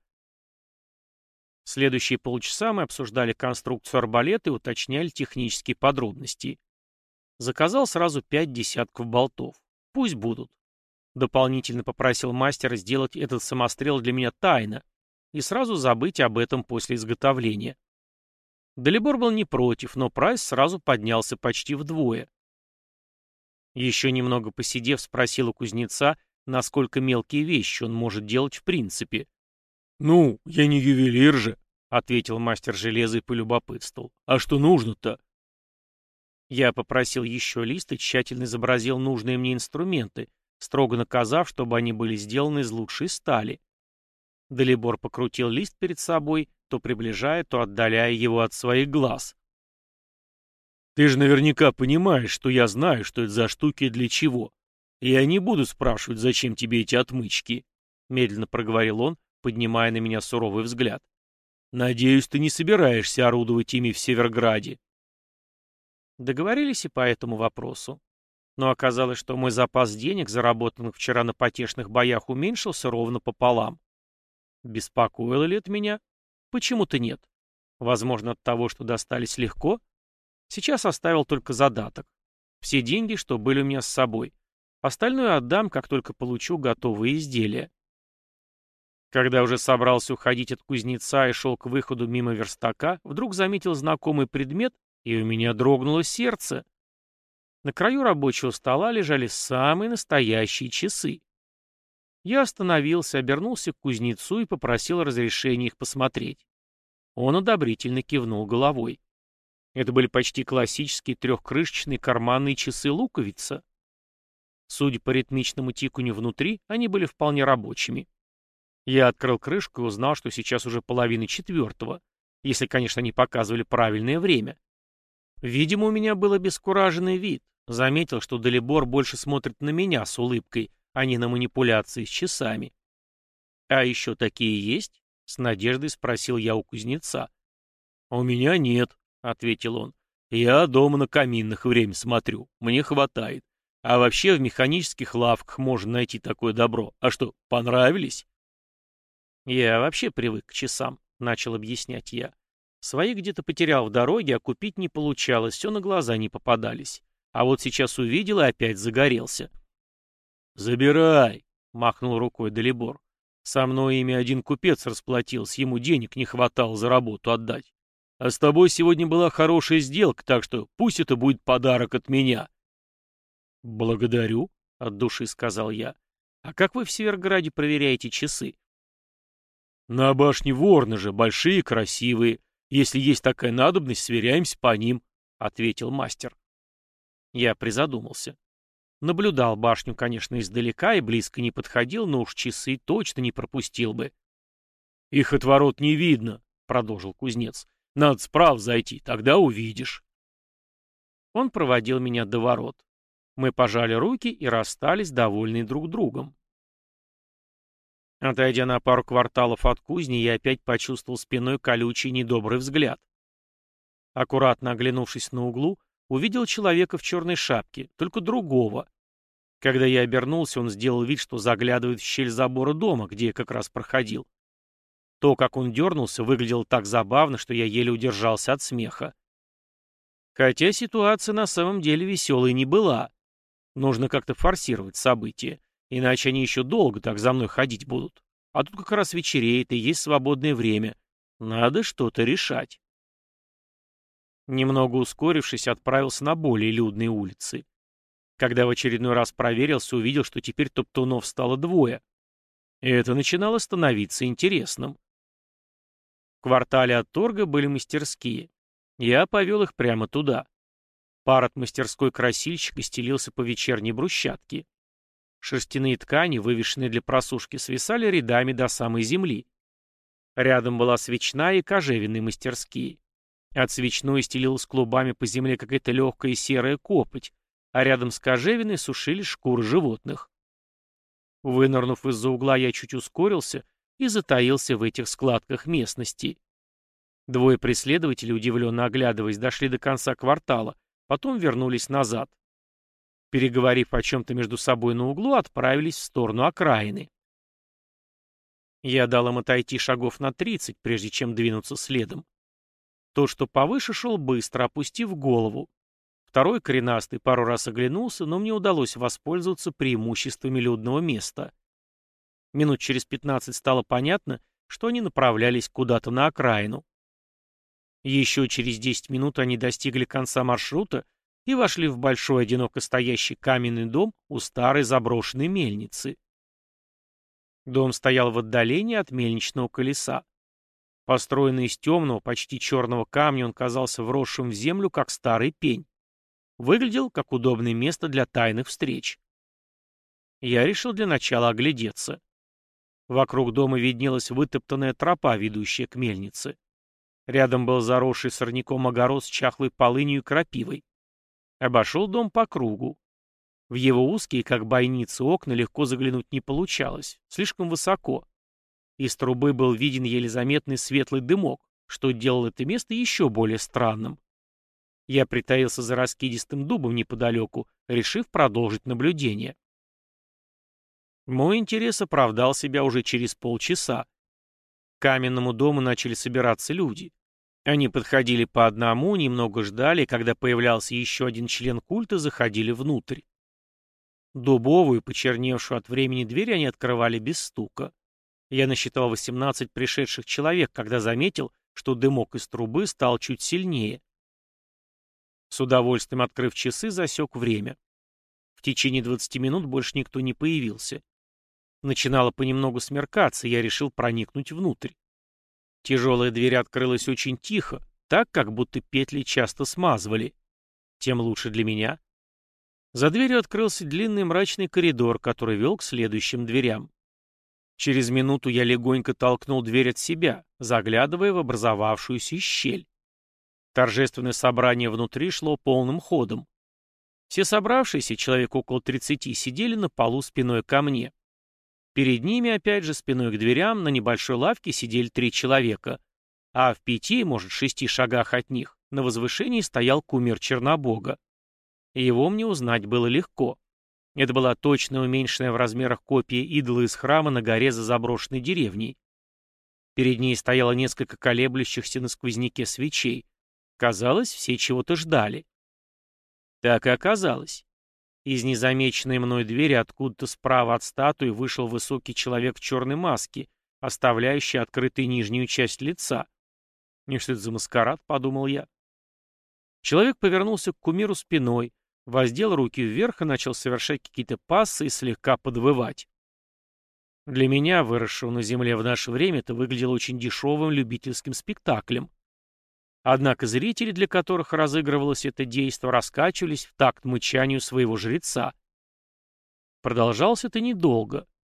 Следующие полчаса мы обсуждали конструкцию арбалета и уточняли технические подробности. Заказал сразу 5 десятков болтов. Пусть будут. Дополнительно попросил мастера сделать этот самострел для меня тайно и сразу забыть об этом после изготовления. Далибор был не против, но прайс сразу поднялся почти вдвое. Еще немного посидев, спросил у кузнеца, насколько мелкие вещи он может делать в принципе. Ну, я не ювелир же, — ответил мастер железа и полюбопытствовал. а что нужно-то? Я попросил еще лист и тщательно изобразил нужные мне инструменты, строго наказав, чтобы они были сделаны из лучшей стали. Далибор покрутил лист перед собой, то приближая, то отдаляя его от своих глаз. Ты же наверняка понимаешь, что я знаю, что это за штуки и для чего. И я не буду спрашивать, зачем тебе эти отмычки, — медленно проговорил он, поднимая на меня суровый взгляд. Надеюсь, ты не собираешься орудовать ими в Северграде. Договорились и по этому вопросу. Но оказалось, что мой запас денег, заработанных вчера на потешных боях, уменьшился ровно пополам. Беспокоило ли это меня? Почему-то нет. Возможно, от того, что достались легко? Сейчас оставил только задаток. Все деньги, что были у меня с собой. Остальное отдам, как только получу готовые изделия. Когда уже собрался уходить от кузнеца и шел к выходу мимо верстака, вдруг заметил знакомый предмет, и у меня дрогнуло сердце. На краю рабочего стола лежали самые настоящие часы. Я остановился, обернулся к кузнецу и попросил разрешения их посмотреть. Он одобрительно кивнул головой. Это были почти классические трехкрышечные карманные часы-луковица. Судя по ритмичному тиканью внутри, они были вполне рабочими. Я открыл крышку и узнал, что сейчас уже 3:30, если, конечно, они показывали правильное время. Видимо, у меня был обескураженный вид. Заметил, что Далибор больше смотрит на меня с улыбкой, а не на манипуляции с часами. «А еще такие есть?» — с надеждой спросил я у кузнеца. «У меня нет», — ответил он. «Я дома на каминных время смотрю. Мне хватает. А вообще в механических лавках можно найти такое добро. А что, понравились?» «Я вообще привык к часам», — начал объяснять я. «Свои где-то потерял в дороге, а купить не получалось, все на глаза не попадались. А вот сейчас увидел и опять загорелся». «Забирай», — махнул рукой Далибор. «Со мной ими один купец расплатился, ему денег не хватало за работу отдать. А с тобой сегодня была хорошая сделка, так что пусть это будет подарок от меня». «Благодарю», — от души сказал я. «А как вы в Северграде проверяете часы?» «На башне Ворна же, большие, красивые. Если есть такая надобность, сверяемся по ним», — ответил мастер. Я призадумался. Наблюдал башню, конечно, издалека и близко не подходил, но уж часы точно не пропустил бы. «Их от ворот не видно», — продолжил кузнец. «Надо справа зайти, тогда увидишь». Он проводил меня до ворот. Мы пожали руки и расстались, довольные друг другом. Отойдя на пару кварталов от кузни, я опять почувствовал спиной колючий недобрый взгляд. Аккуратно оглянувшись на углу, увидел человека в черной шапке, только другого. Когда я обернулся, он сделал вид, что заглядывает в щель забора дома, где я как раз проходил. То, как он дернулся, выглядело так забавно, что я еле удержался от смеха. Хотя ситуация на самом деле веселой не была. Нужно как-то форсировать события, иначе они еще долго так за мной ходить будут. А тут как раз вечереет и есть свободное время. Надо что-то решать. Немного ускорившись, отправился на более людные улицы. Когда в очередной раз проверился, увидел, что теперь топтунов стало двое. И это начинало становиться интересным. В квартале от торга были мастерские. Я повел их прямо туда. Пар от мастерской красильщика стелился по вечерней брусчатке. Шерстяные ткани, вывешенные для просушки, свисали рядами до самой земли. Рядом была свечная и кожевенные мастерские. От свечной стелилась клубами по земле какая-то легкая серая копоть, а рядом с кожевенной сушились шкуры животных. Вынырнув из-за угла, я чуть ускорился и затаился в этих складках местности. Двое преследователей, удивленно оглядываясь, дошли до конца квартала, потом вернулись назад. Переговорив о чем-то между собой на углу, отправились в сторону окраины. Я дал им отойти шагов на 30, прежде чем двинуться следом. Тот, что повыше, шел быстро, опустив голову. Второй, коренастый, пару раз оглянулся, но мне удалось воспользоваться преимуществами людного места. Минут через 15 стало понятно, что они направлялись куда-то на окраину. Еще через 10 минут они достигли конца маршрута и вошли в большой одиноко стоящий каменный дом у старой заброшенной мельницы. Дом стоял в отдалении от мельничного колеса. Построенный из темного, почти черного камня, он казался вросшим в землю, как старый пень. Выглядел, как удобное место для тайных встреч. Я решил для начала оглядеться. Вокруг дома виднелась вытоптанная тропа, ведущая к мельнице. Рядом был заросший сорняком огород с чахлой полынью и крапивой. Обошел дом по кругу. В его узкие, как бойницы, окна легко заглянуть не получалось, слишком высоко. Из трубы был виден еле заметный светлый дымок, что делало это место еще более странным. Я притаился за раскидистым дубом неподалеку, решив продолжить наблюдение. Мой интерес оправдал себя уже через полчаса. К каменному дому начали собираться люди. Они подходили по одному, немного ждали, и когда появлялся еще один член культа, заходили внутрь. Дубовую, почерневшую от времени дверь они открывали без стука. Я насчитал 18 пришедших человек, когда заметил, что дымок из трубы стал чуть сильнее. С удовольствием открыв часы, засек время. В течение 20 минут больше никто не появился. Начинало понемногу смеркаться, и я решил проникнуть внутрь. Тяжелая дверь открылась очень тихо, так, как будто петли часто смазывали. Тем лучше для меня. За дверью открылся длинный мрачный коридор, который вел к следующим дверям. Через минуту я легонько толкнул дверь от себя, заглядывая в образовавшуюся щель. Торжественное собрание внутри шло полным ходом. Все собравшиеся, человек около 30, сидели на полу спиной ко мне. Перед ними, опять же, спиной к дверям, на небольшой лавке сидели 3 человека, а в 5, может, 6 шагах от них, на возвышении стоял кумир Чернобога. Его мне узнать было легко. Это была точно уменьшенная в размерах копия идола из храма на горе за заброшенной деревней. Перед ней стояло несколько колеблющихся на сквозняке свечей. Казалось, все чего-то ждали. Так и оказалось. Из незамеченной мной двери откуда-то справа от статуи вышел высокий человек в черной маске, оставляющий открытой нижнюю часть лица. «И что это за маскарад?» — подумал я. Человек повернулся к кумиру спиной, воздел руки вверх и начал совершать какие-то пассы и слегка подвывать. Для меня, выросшего на земле в наше время, это выглядело очень дешевым любительским спектаклем. Однако зрители, для которых разыгрывалось это действо, раскачивались в такт мычанию своего жреца. Продолжалось это недолго.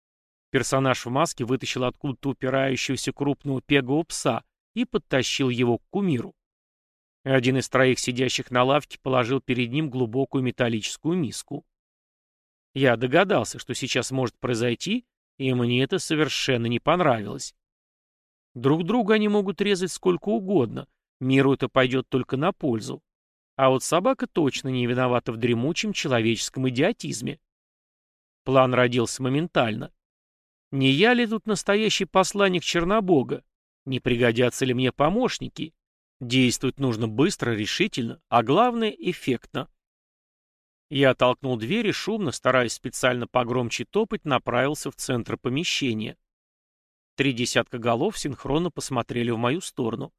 Персонаж в маске вытащил откуда-то упирающегося крупного пегового пса и подтащил его к кумиру. Один из троих сидящих на лавке положил перед ним глубокую металлическую миску. Я догадался, что сейчас может произойти, и мне это совершенно не понравилось. Друг друга они могут резать сколько угодно, миру это пойдет только на пользу. А вот собака точно не виновата в дремучем человеческом идиотизме. План родился моментально. Не я ли тут настоящий посланник Чернобога? Не пригодятся ли мне помощники? Действовать нужно быстро, решительно, а главное — эффектно. Я толкнул дверь и шумно, стараясь специально погромче топать, направился в центр помещения. 3 десятка голов синхронно посмотрели в мою сторону.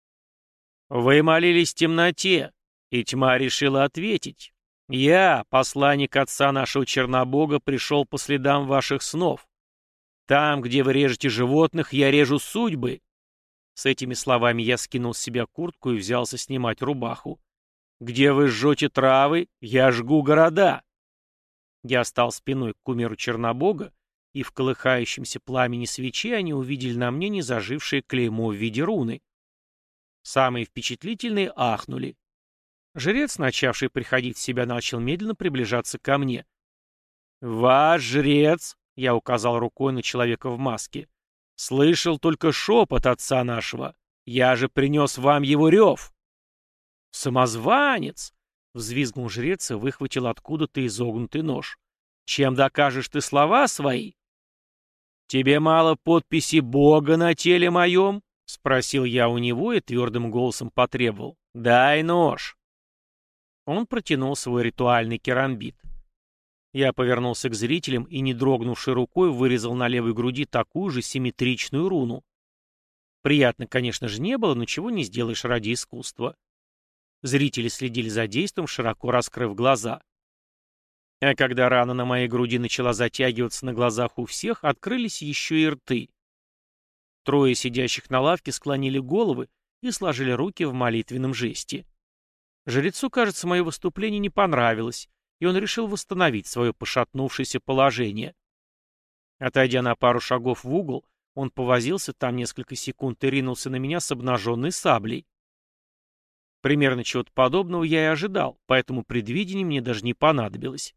«Вы молились в темноте, и тьма решила ответить. Я, посланник отца нашего Чернобога, пришел по следам ваших снов. Там, где вы режете животных, я режу судьбы». С этими словами я скинул с себя куртку и взялся снимать рубаху. «Где вы жжете травы, я жгу города». Я стал спиной к кумиру Чернобога, и в колыхающемся пламени свечи они увидели на мне незажившее клеймо в виде руны. Самые впечатлительные ахнули. Жрец, начавший приходить в себя, начал медленно приближаться ко мне. «Ваш жрец», — я указал рукой на человека в маске, — «слышал только шепот отца нашего. Я же принес вам его рев». «Самозванец!» — взвизгнул жрец и выхватил откуда-то изогнутый нож. «Чем докажешь ты слова свои?» «Тебе мало подписи Бога на теле моем?» — спросил я у него и твердым голосом потребовал. «Дай нож». Он протянул свой ритуальный керамбит. Я повернулся к зрителям и, не дрогнувшей рукой, вырезал на левой груди такую же симметричную руну. Приятно, конечно же, не было, но чего не сделаешь ради искусства. Зрители следили за действием, широко раскрыв глаза. А когда рана на моей груди начала затягиваться на глазах у всех, открылись еще и рты. Трое сидящих на лавке склонили головы и сложили руки в молитвенном жесте. Жрецу, кажется, мое выступление не понравилось, и он решил восстановить свое пошатнувшееся положение. Отойдя на пару шагов в угол, он повозился там несколько секунд и ринулся на меня с обнаженной саблей. Примерно чего-то подобного я и ожидал, поэтому предвидение мне даже не понадобилось.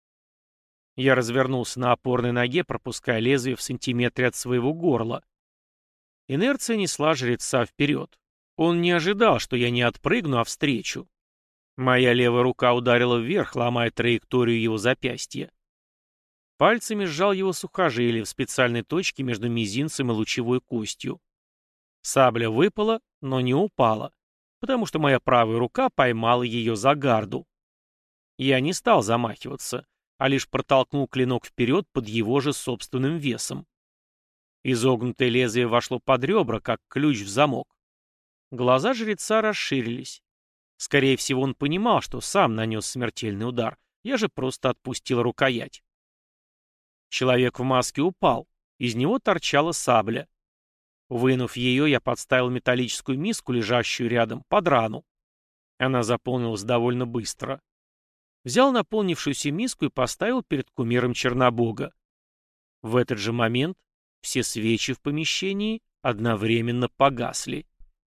Я развернулся на опорной ноге, пропуская лезвие в сантиметре от своего горла. Инерция несла жреца вперед. Он не ожидал, что я не отпрыгну, а встречу. Моя левая рука ударила вверх, ломая траекторию его запястья. Пальцами сжал его сухожилие в специальной точке между мизинцем и лучевой костью. Сабля выпала, но не упала, потому что моя правая рука поймала ее за гарду. Я не стал замахиваться, а лишь протолкнул клинок вперед под его же собственным весом. Изогнутое лезвие вошло под ребра, как ключ в замок. Глаза жреца расширились. Скорее всего, он понимал, что сам нанес смертельный удар. Я же просто отпустил рукоять. Человек в маске упал. Из него торчала сабля. Вынув ее, я подставил металлическую миску, лежащую рядом, под рану. Она заполнилась довольно быстро. Взял наполнившуюся миску и поставил перед кумиром Чернобога. В этот же момент все свечи в помещении одновременно погасли.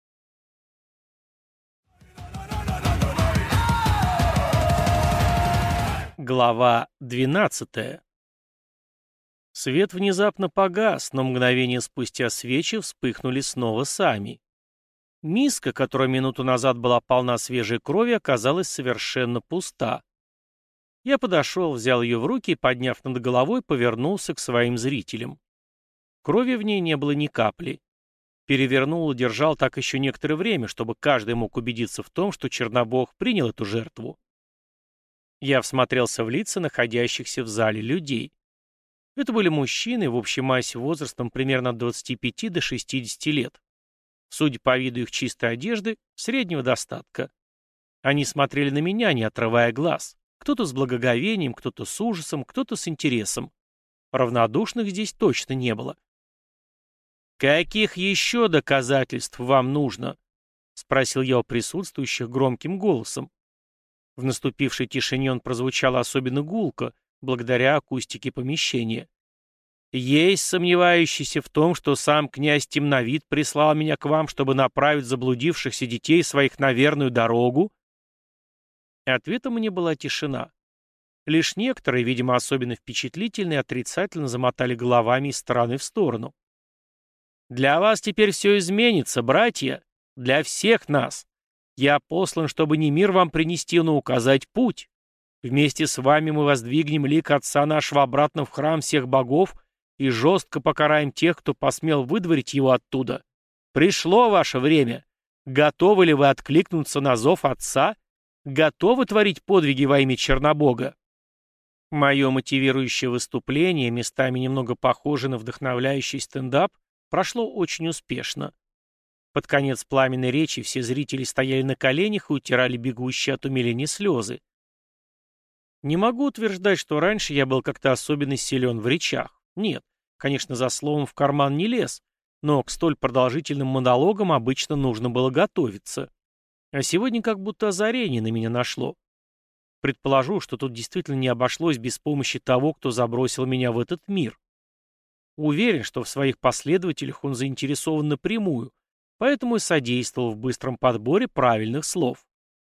Глава 12. Свет внезапно погас, но мгновение спустя свечи вспыхнули снова сами. Миска, которая минуту назад была полна свежей крови, оказалась совершенно пуста. Я подошел, взял ее в руки и, подняв над головой, повернулся к своим зрителям. Крови в ней не было ни капли. Перевернул и держал так еще некоторое время, чтобы каждый мог убедиться в том, что Чернобог принял эту жертву. Я всмотрелся в лица находящихся в зале людей. Это были мужчины, в общей массе возрастом примерно от 25 до 60 лет. Судя по виду их чистой одежды, среднего достатка. Они смотрели на меня, не отрывая глаз. Кто-то с благоговением, кто-то с ужасом, кто-то с интересом. Равнодушных здесь точно не было. «Каких еще доказательств вам нужно?» — спросил я у присутствующих громким голосом. В наступившей тишине он прозвучал особенно гулко, благодаря акустике помещения. Есть сомневающийся в том, что сам князь Темновид прислал меня к вам, чтобы направить заблудившихся детей своих на верную дорогу?» Ответом мне была тишина. Лишь некоторые, видимо, особенно впечатлительные, отрицательно замотали головами из стороны в сторону. «Для вас теперь все изменится, братья. Для всех нас. Я послан, чтобы не мир вам принести, но указать путь. Вместе с вами мы воздвигнем лик Отца нашего обратно в храм всех богов и жестко покараем тех, кто посмел выдворить его оттуда. Пришло ваше время. Готовы ли вы откликнуться на зов Отца? Готовы творить подвиги во имя Чернобога?» Мое мотивирующее выступление, местами немного похоже на вдохновляющий стендап, прошло очень успешно. Под конец пламенной речи все зрители стояли на коленях и утирали бегущие от умиления слезы. Не могу утверждать, что раньше я был как-то особенно силен в речах. Нет, конечно, за словом в карман не лез, но к столь продолжительным монологам обычно нужно было готовиться. А сегодня как будто озарение на меня нашло. Предположу, что тут действительно не обошлось без помощи того, кто забросил меня в этот мир. Уверен, что в своих последователях он заинтересован напрямую, поэтому и содействовал в быстром подборе правильных слов.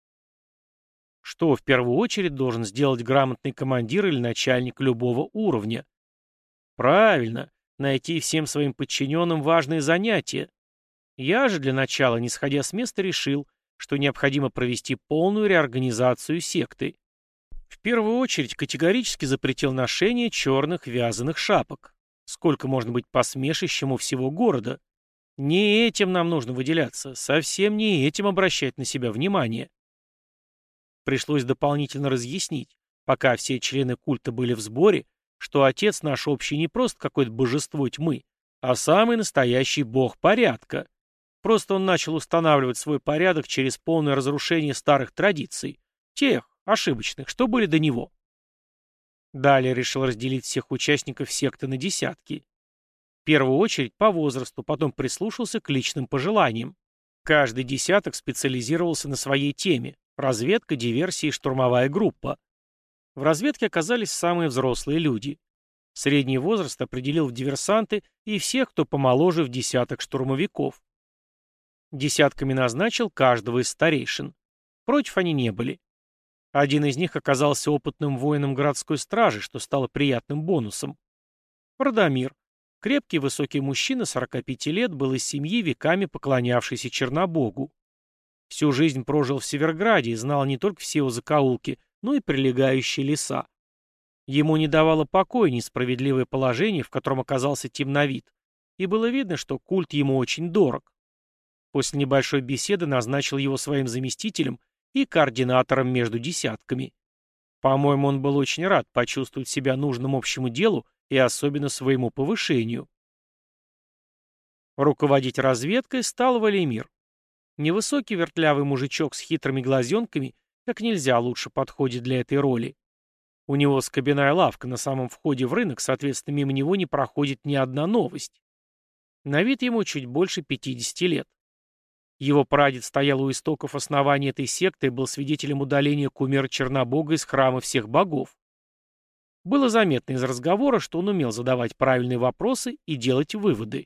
Что в первую очередь должен сделать грамотный командир или начальник любого уровня? Правильно, найти всем своим подчиненным важные занятия. Я же для начала, не сходя с места, решил, что необходимо провести полную реорганизацию секты. В первую очередь категорически запретил ношение черных вязаных шапок. Сколько можно быть посмешищем у всего города? Не этим нам нужно выделяться, совсем не этим обращать на себя внимание. Пришлось дополнительно разъяснить, пока все члены культа были в сборе, что отец наш общий не просто какое-то божество тьмы, а самый настоящий бог порядка. Просто он начал устанавливать свой порядок через полное разрушение старых традиций, тех, ошибочных, что были до него. Далее решил разделить всех участников секты на десятки. В первую очередь по возрасту, потом прислушался к личным пожеланиям. Каждый десяток специализировался на своей теме: разведка, диверсия и штурмовая группа. В разведке оказались самые взрослые люди. Средний возраст определил в диверсанты и всех, кто помоложе, в десяток штурмовиков. Десятками назначил каждого из старейшин. Против они не были. Один из них оказался опытным воином городской стражи, что стало приятным бонусом. Радомир. Крепкий высокий мужчина 45 лет, был из семьи, веками поклонявшийся Чернобогу. Всю жизнь прожил в Северграде и знал не только все его закоулки, но и прилегающие леса. Ему не давало покоя несправедливое положение, в котором оказался Темновид, и было видно, что культ ему очень дорог. После небольшой беседы назначил его своим заместителем и координатором между десятками. По-моему, он был очень рад почувствовать себя нужным общему делу и особенно своему повышению. Руководить разведкой стал Валимир. Невысокий вертлявый мужичок с хитрыми глазенками как нельзя лучше подходит для этой роли. У него скобяная лавка на самом входе в рынок, соответственно, мимо него не проходит ни одна новость. На вид ему чуть больше 50 лет. Его прадед стоял у истоков основания этой секты и был свидетелем удаления кумира Чернобога из храма всех богов. Было заметно из разговора, что он умел задавать правильные вопросы и делать выводы.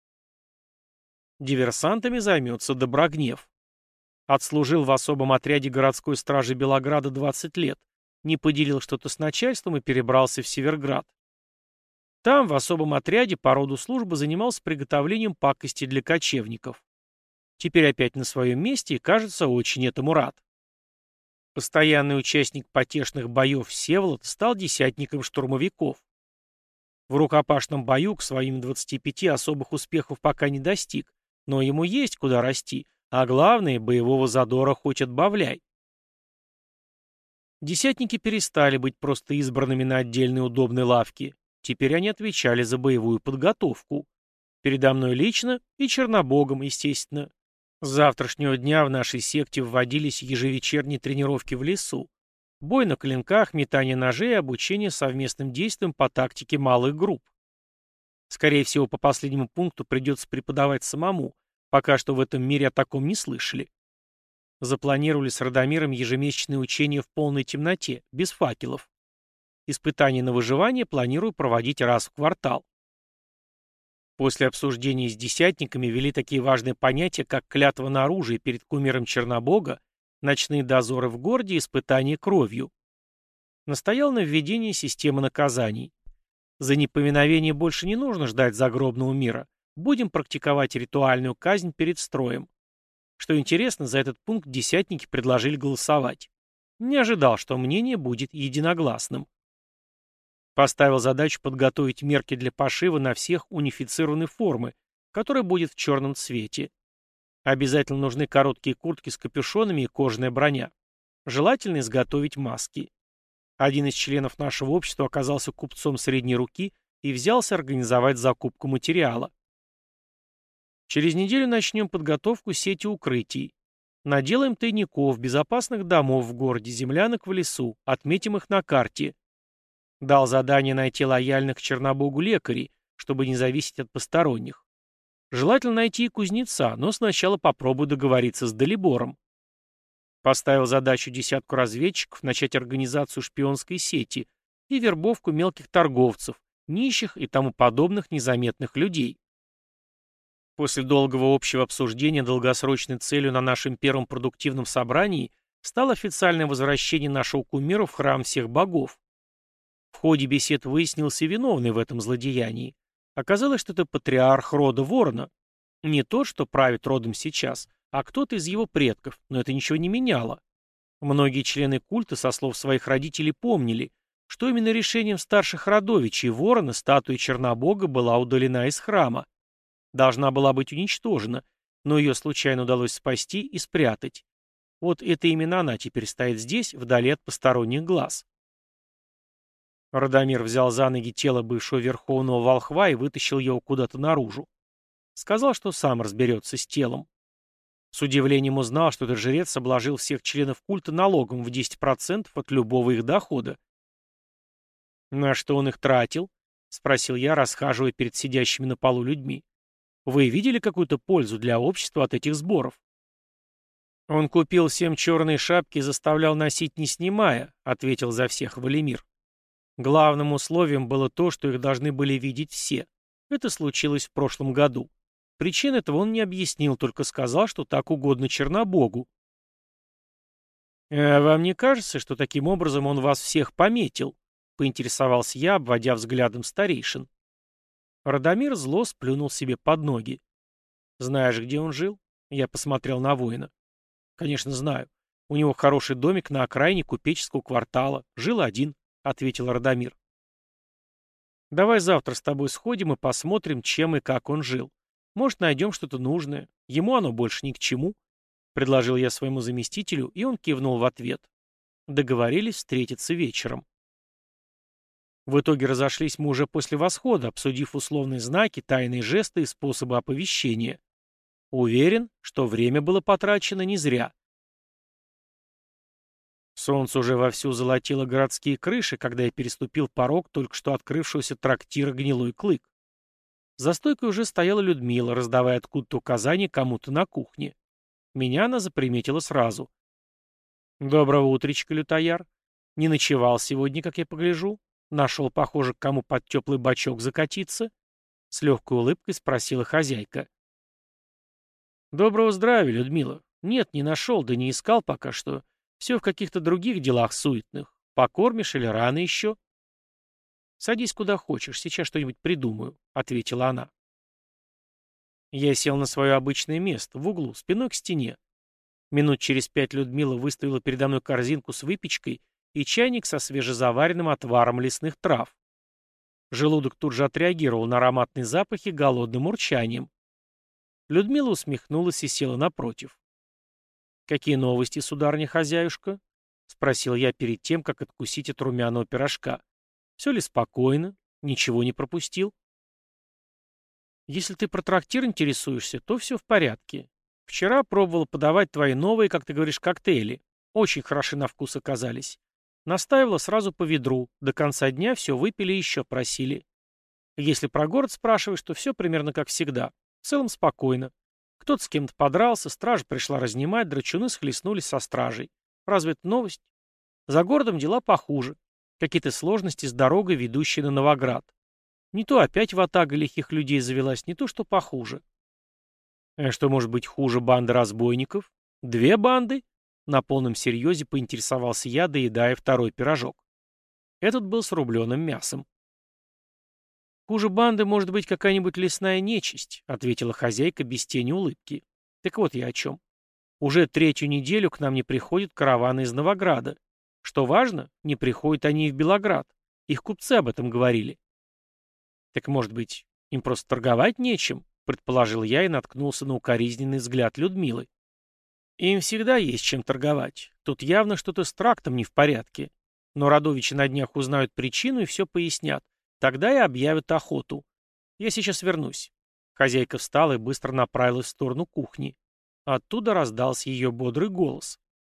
Диверсантами займется Доброгнев. Отслужил в особом отряде городской стражи Белограда 20 лет, не поделил что-то с начальством и перебрался в Северград. Там, в особом отряде, по роду службы занимался приготовлением пакости для кочевников. Теперь опять на своем месте и, кажется, очень этому рад. Постоянный участник потешных боев Всеволод стал десятником штурмовиков. В рукопашном бою к своим 25 особых успехов пока не достиг, но ему есть куда расти, а главное, боевого задора хоть отбавляй. Десятники перестали быть просто избранными на отдельной удобной лавке. Теперь они отвечали за боевую подготовку. Передо мной лично и Чернобогом, естественно. С завтрашнего дня в нашей секте вводились ежевечерние тренировки в лесу. Бой на клинках, метание ножей и обучение совместным действиям по тактике малых групп. Скорее всего, по последнему пункту придется преподавать самому. Пока что в этом мире о таком не слышали. Запланировали с Радомиром ежемесячные учения в полной темноте, без факелов. Испытания на выживание планирую проводить раз в квартал. После обсуждений с десятниками ввели такие важные понятия, как клятва на оружие перед кумиром Чернобога, ночные дозоры в городе и испытание кровью. Настоял на введении системы наказаний. За неповиновение больше не нужно ждать загробного мира. Будем практиковать ритуальную казнь перед строем. Что интересно, за этот пункт десятники предложили голосовать. Не ожидал, что мнение будет единогласным. Поставил задачу подготовить мерки для пошива на всех унифицированной формы, которая будет в черном цвете. Обязательно нужны короткие куртки с капюшонами и кожаная броня. Желательно изготовить маски. Один из членов нашего общества оказался купцом средней руки и взялся организовать закупку материала. Через неделю начнем подготовку сети укрытий. Наделаем тайников, безопасных домов в городе, землянок в лесу, отметим их на карте. Дал задание найти лояльных к Чернобогу лекарей, чтобы не зависеть от посторонних. Желательно найти и кузнеца, но сначала попробую договориться с Далибором. Поставил задачу десятку разведчиков начать организацию шпионской сети и вербовку мелких торговцев, нищих и тому подобных незаметных людей. После долгого общего обсуждения долгосрочной целью на нашем первом продуктивном собрании стало официальное возвращение нашего кумира в храм всех богов. В ходе бесед выяснился виновный в этом злодеянии. Оказалось, что это патриарх рода Ворона. Не тот, что правит родом сейчас, а кто-то из его предков, но это ничего не меняло. Многие члены культа, со слов своих родителей, помнили, что именно решением старших родовичей Ворона статуя Чернобога была удалена из храма. Должна была быть уничтожена, но ее случайно удалось спасти и спрятать. Вот это именно она теперь стоит здесь, вдали от посторонних глаз. Радомир взял за ноги тело бывшего верховного волхва и вытащил его куда-то наружу. Сказал, что сам разберется с телом. С удивлением узнал, что этот жрец обложил всех членов культа налогом в 10% от любого их дохода. «На что он их тратил?» — спросил я, расхаживая перед сидящими на полу людьми. «Вы видели какую-то пользу для общества от этих сборов?» «Он купил всем черные шапки и заставлял носить не снимая», — ответил за всех Валимир. «Главным условием было то, что их должны были видеть все. Это случилось в прошлом году. Причин этого он не объяснил, только сказал, что так угодно Чернобогу». «А вам не кажется, что таким образом он вас всех пометил?» — поинтересовался я, обводя взглядом старейшин. Радомир зло сплюнул себе под ноги. «Знаешь, где он жил?» Я посмотрел на воина. «Конечно, знаю. У него хороший домик на окраине купеческого квартала. Жил один», — ответил Радомир. «Давай завтра с тобой сходим и посмотрим, чем и как он жил. Может, найдем что-то нужное. Ему оно больше ни к чему», — предложил я своему заместителю, и он кивнул в ответ. Договорились встретиться вечером. В итоге разошлись мы уже после восхода, обсудив условные знаки, тайные жесты и способы оповещения. Уверен, что время было потрачено не зря. Солнце уже вовсю золотило городские крыши, когда я переступил порог только что открывшегося трактира «Гнилой клык». За стойкой уже стояла Людмила, раздавая откуда-то указания кому-то на кухне. Меня она заприметила сразу. «Доброго утречка, лютояр. Не ночевал сегодня, как я погляжу? Нашел, похоже, к кому под теплый бочок закатиться?» С легкой улыбкой спросила хозяйка. «Доброго здравия, Людмила. Нет, не нашел, да не искал пока что. Все в каких-то других делах суетных. Покормишь или рано еще?» «Садись куда хочешь, сейчас что-нибудь придумаю», — ответила она. Я сел на свое обычное место, в углу, спиной к стене. Минут через 5 Людмила выставила передо мной корзинку с выпечкой и чайник со свежезаваренным отваром лесных трав. Желудок тут же отреагировал на ароматные запахи голодным урчанием. Людмила усмехнулась и села напротив. «Какие новости, сударыня-хозяюшка?» — спросил я перед тем, как откусить от румяного пирожка. «Все ли спокойно? Ничего не пропустил?» «Если ты про трактир интересуешься, то все в порядке. Вчера пробовал подавать твои новые, как ты говоришь, коктейли. Очень хороши на вкус оказались. Настаивала сразу по ведру. До конца дня все выпили и еще просили. Если про город спрашиваешь, то все примерно как всегда. В целом спокойно. Кто-то с кем-то подрался, стража пришла разнимать, драчуны схлестнулись со стражей. Разве это новость? За городом дела похуже. Какие-то сложности с дорогой, ведущей на Новоград. Не то опять ватага лихих людей завелась, не то что похуже. А что может быть хуже банды разбойников? Две банды? На полном серьезе поинтересовался я, доедая второй пирожок. Этот был с рубленым мясом. «Хуже банды может быть какая-нибудь лесная нечисть», — ответила хозяйка без тени улыбки. «Так вот я о чем. Уже третью неделю к нам не приходят караваны из Новограда. Что важно, не приходят они и в Белоград. Их купцы об этом говорили». «Так, может быть, им просто торговать нечем?» — предположил я и наткнулся на укоризненный взгляд Людмилы. «Им всегда есть чем торговать. Тут явно что-то с трактом не в порядке. Но родовичи на днях узнают причину и все пояснят. Тогда и объявят охоту. Я сейчас вернусь». Хозяйка встала и быстро направилась в сторону кухни. Оттуда раздался ее бодрый голос.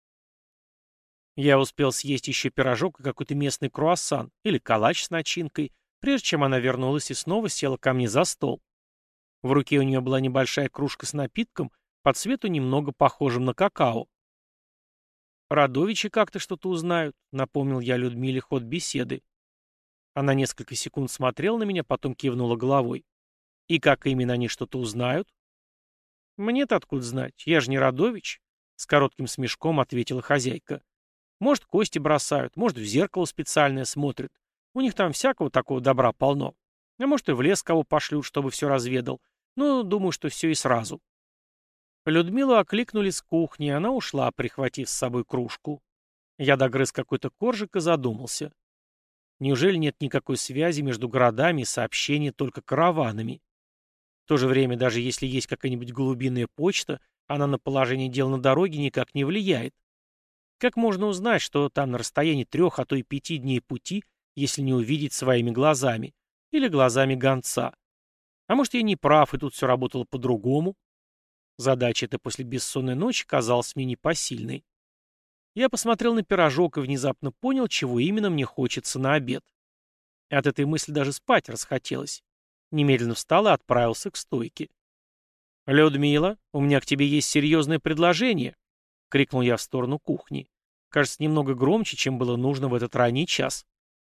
Я успел съесть еще пирожок и какой-то местный круассан или калач с начинкой, прежде чем она вернулась и снова села ко мне за стол. В руке у нее была небольшая кружка с напитком, по цвету немного похожим на какао. «Родовичи как-то что-то узнают», — напомнил я Людмиле ход беседы. Она несколько секунд смотрела на меня, потом кивнула головой. «И как именно они что-то узнают?» «Мне-то откуда знать? Я же не Родович», — с коротким смешком ответила хозяйка. «Может, кости бросают, может, в зеркало специальное смотрят. У них там всякого такого добра полно. А может, и в лес кого пошлют, чтобы все разведал. Но думаю, что все и сразу». Людмилу окликнули с кухни, и она ушла, прихватив с собой кружку. Я догрыз какой-то коржик и задумался. Неужели нет никакой связи между городами и сообщения только караванами? В то же время, даже если есть какая-нибудь голубиная почта, она на положение дел на дороге никак не влияет. Как можно узнать, что там на расстоянии 3, а то и 5 дней пути, если не увидеть своими глазами? Или глазами гонца? А может, я не прав, и тут все работало по-другому? Задача эта после бессонной ночи казалась мне непосильной. Я посмотрел на пирожок и внезапно понял, чего именно мне хочется на обед. От этой мысли даже спать расхотелось. Немедленно встал и отправился к стойке. «Людмила, у меня к тебе есть серьезное предложение», — крикнул я в сторону кухни. Кажется, немного громче, чем было нужно в этот ранний час.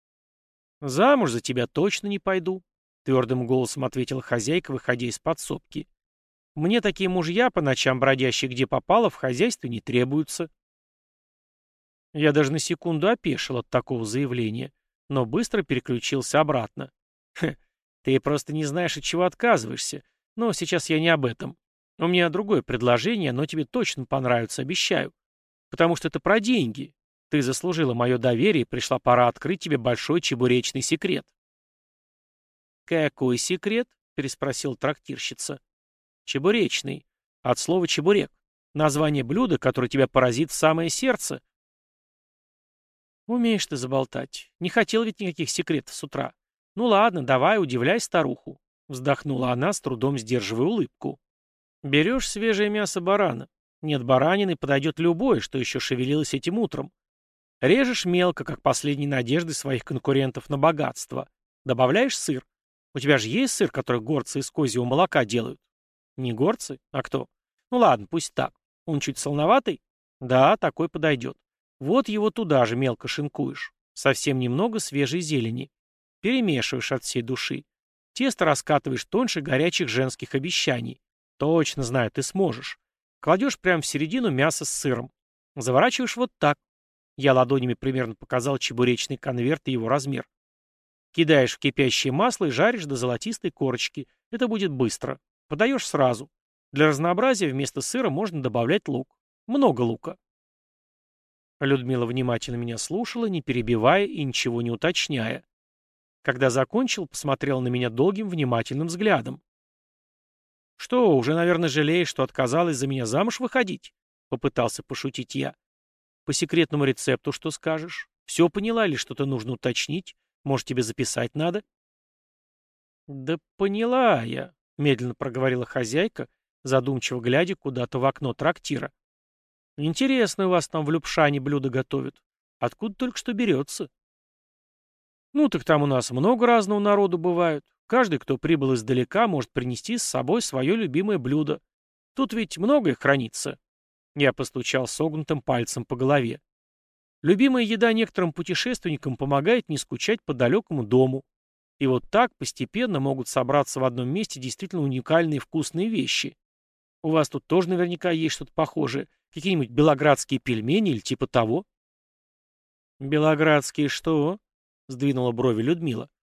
«Замуж за тебя точно не пойду», — твердым голосом ответила хозяйка, выходя из подсобки. «Мне такие мужья, по ночам бродящие где попало, в хозяйстве не требуются». Я даже на секунду опешил от такого заявления, но быстро переключился обратно. «Хе, ты просто не знаешь, от чего отказываешься. Но сейчас я не об этом. У меня другое предложение, но тебе точно понравится, обещаю. Потому что это про деньги. Ты заслужила мое доверие, и пришла пора открыть тебе большой чебуречный секрет». «Какой секрет?» — переспросил трактирщица. «Чебуречный. От слова чебурек. Название блюда, которое тебя поразит в самое сердце». «Умеешь ты заболтать. Не хотел ведь никаких секретов с утра. Ну ладно, давай, удивляй старуху», — вздохнула она, с трудом сдерживая улыбку. «Берешь свежее мясо барана. Нет баранины, подойдет любое, что еще шевелилось этим утром. Режешь мелко, как последней надежды своих конкурентов на богатство. Добавляешь сыр. У тебя же есть сыр, который горцы из козьего молока делают?» «Не горцы? А кто?» «Ну ладно, пусть так. Он чуть солоноватый?» «Да, такой подойдет. Вот его туда же мелко шинкуешь. Совсем немного свежей зелени. Перемешиваешь от всей души. Тесто раскатываешь тоньше горячих женских обещаний. Точно знаю, ты сможешь. Кладешь прямо в середину мясо с сыром. Заворачиваешь вот так. Я ладонями примерно показал чебуречный конверт и его размер. Кидаешь в кипящее масло и жаришь до золотистой корочки. Это будет быстро. Подаешь сразу. Для разнообразия вместо сыра можно добавлять лук. Много лука. Людмила внимательно меня слушала, не перебивая и ничего не уточняя. Когда закончил, посмотрел на меня долгим внимательным взглядом. «Что, уже, наверное, жалеешь, что отказалась за меня замуж выходить?» — попытался пошутить я. «По секретному рецепту что скажешь? Все поняла или что-то нужно уточнить? Может, тебе записать надо?» «Да поняла я», — медленно проговорила хозяйка, задумчиво глядя куда-то в окно трактира. «Интересно у вас там в Любшане блюда готовят. Откуда только что берется?» «Ну, так там у нас много разного народу бывает. Каждый, кто прибыл издалека, может принести с собой свое любимое блюдо. Тут ведь многое хранится». Я постучал согнутым пальцем по голове. «Любимая еда некоторым путешественникам помогает не скучать по далекому дому. И вот так постепенно могут собраться в одном месте действительно уникальные вкусные вещи. У вас тут тоже наверняка есть что-то похожее. Какие-нибудь белоградские пельмени или типа того? Белоградские что? Сдвинула брови Людмила.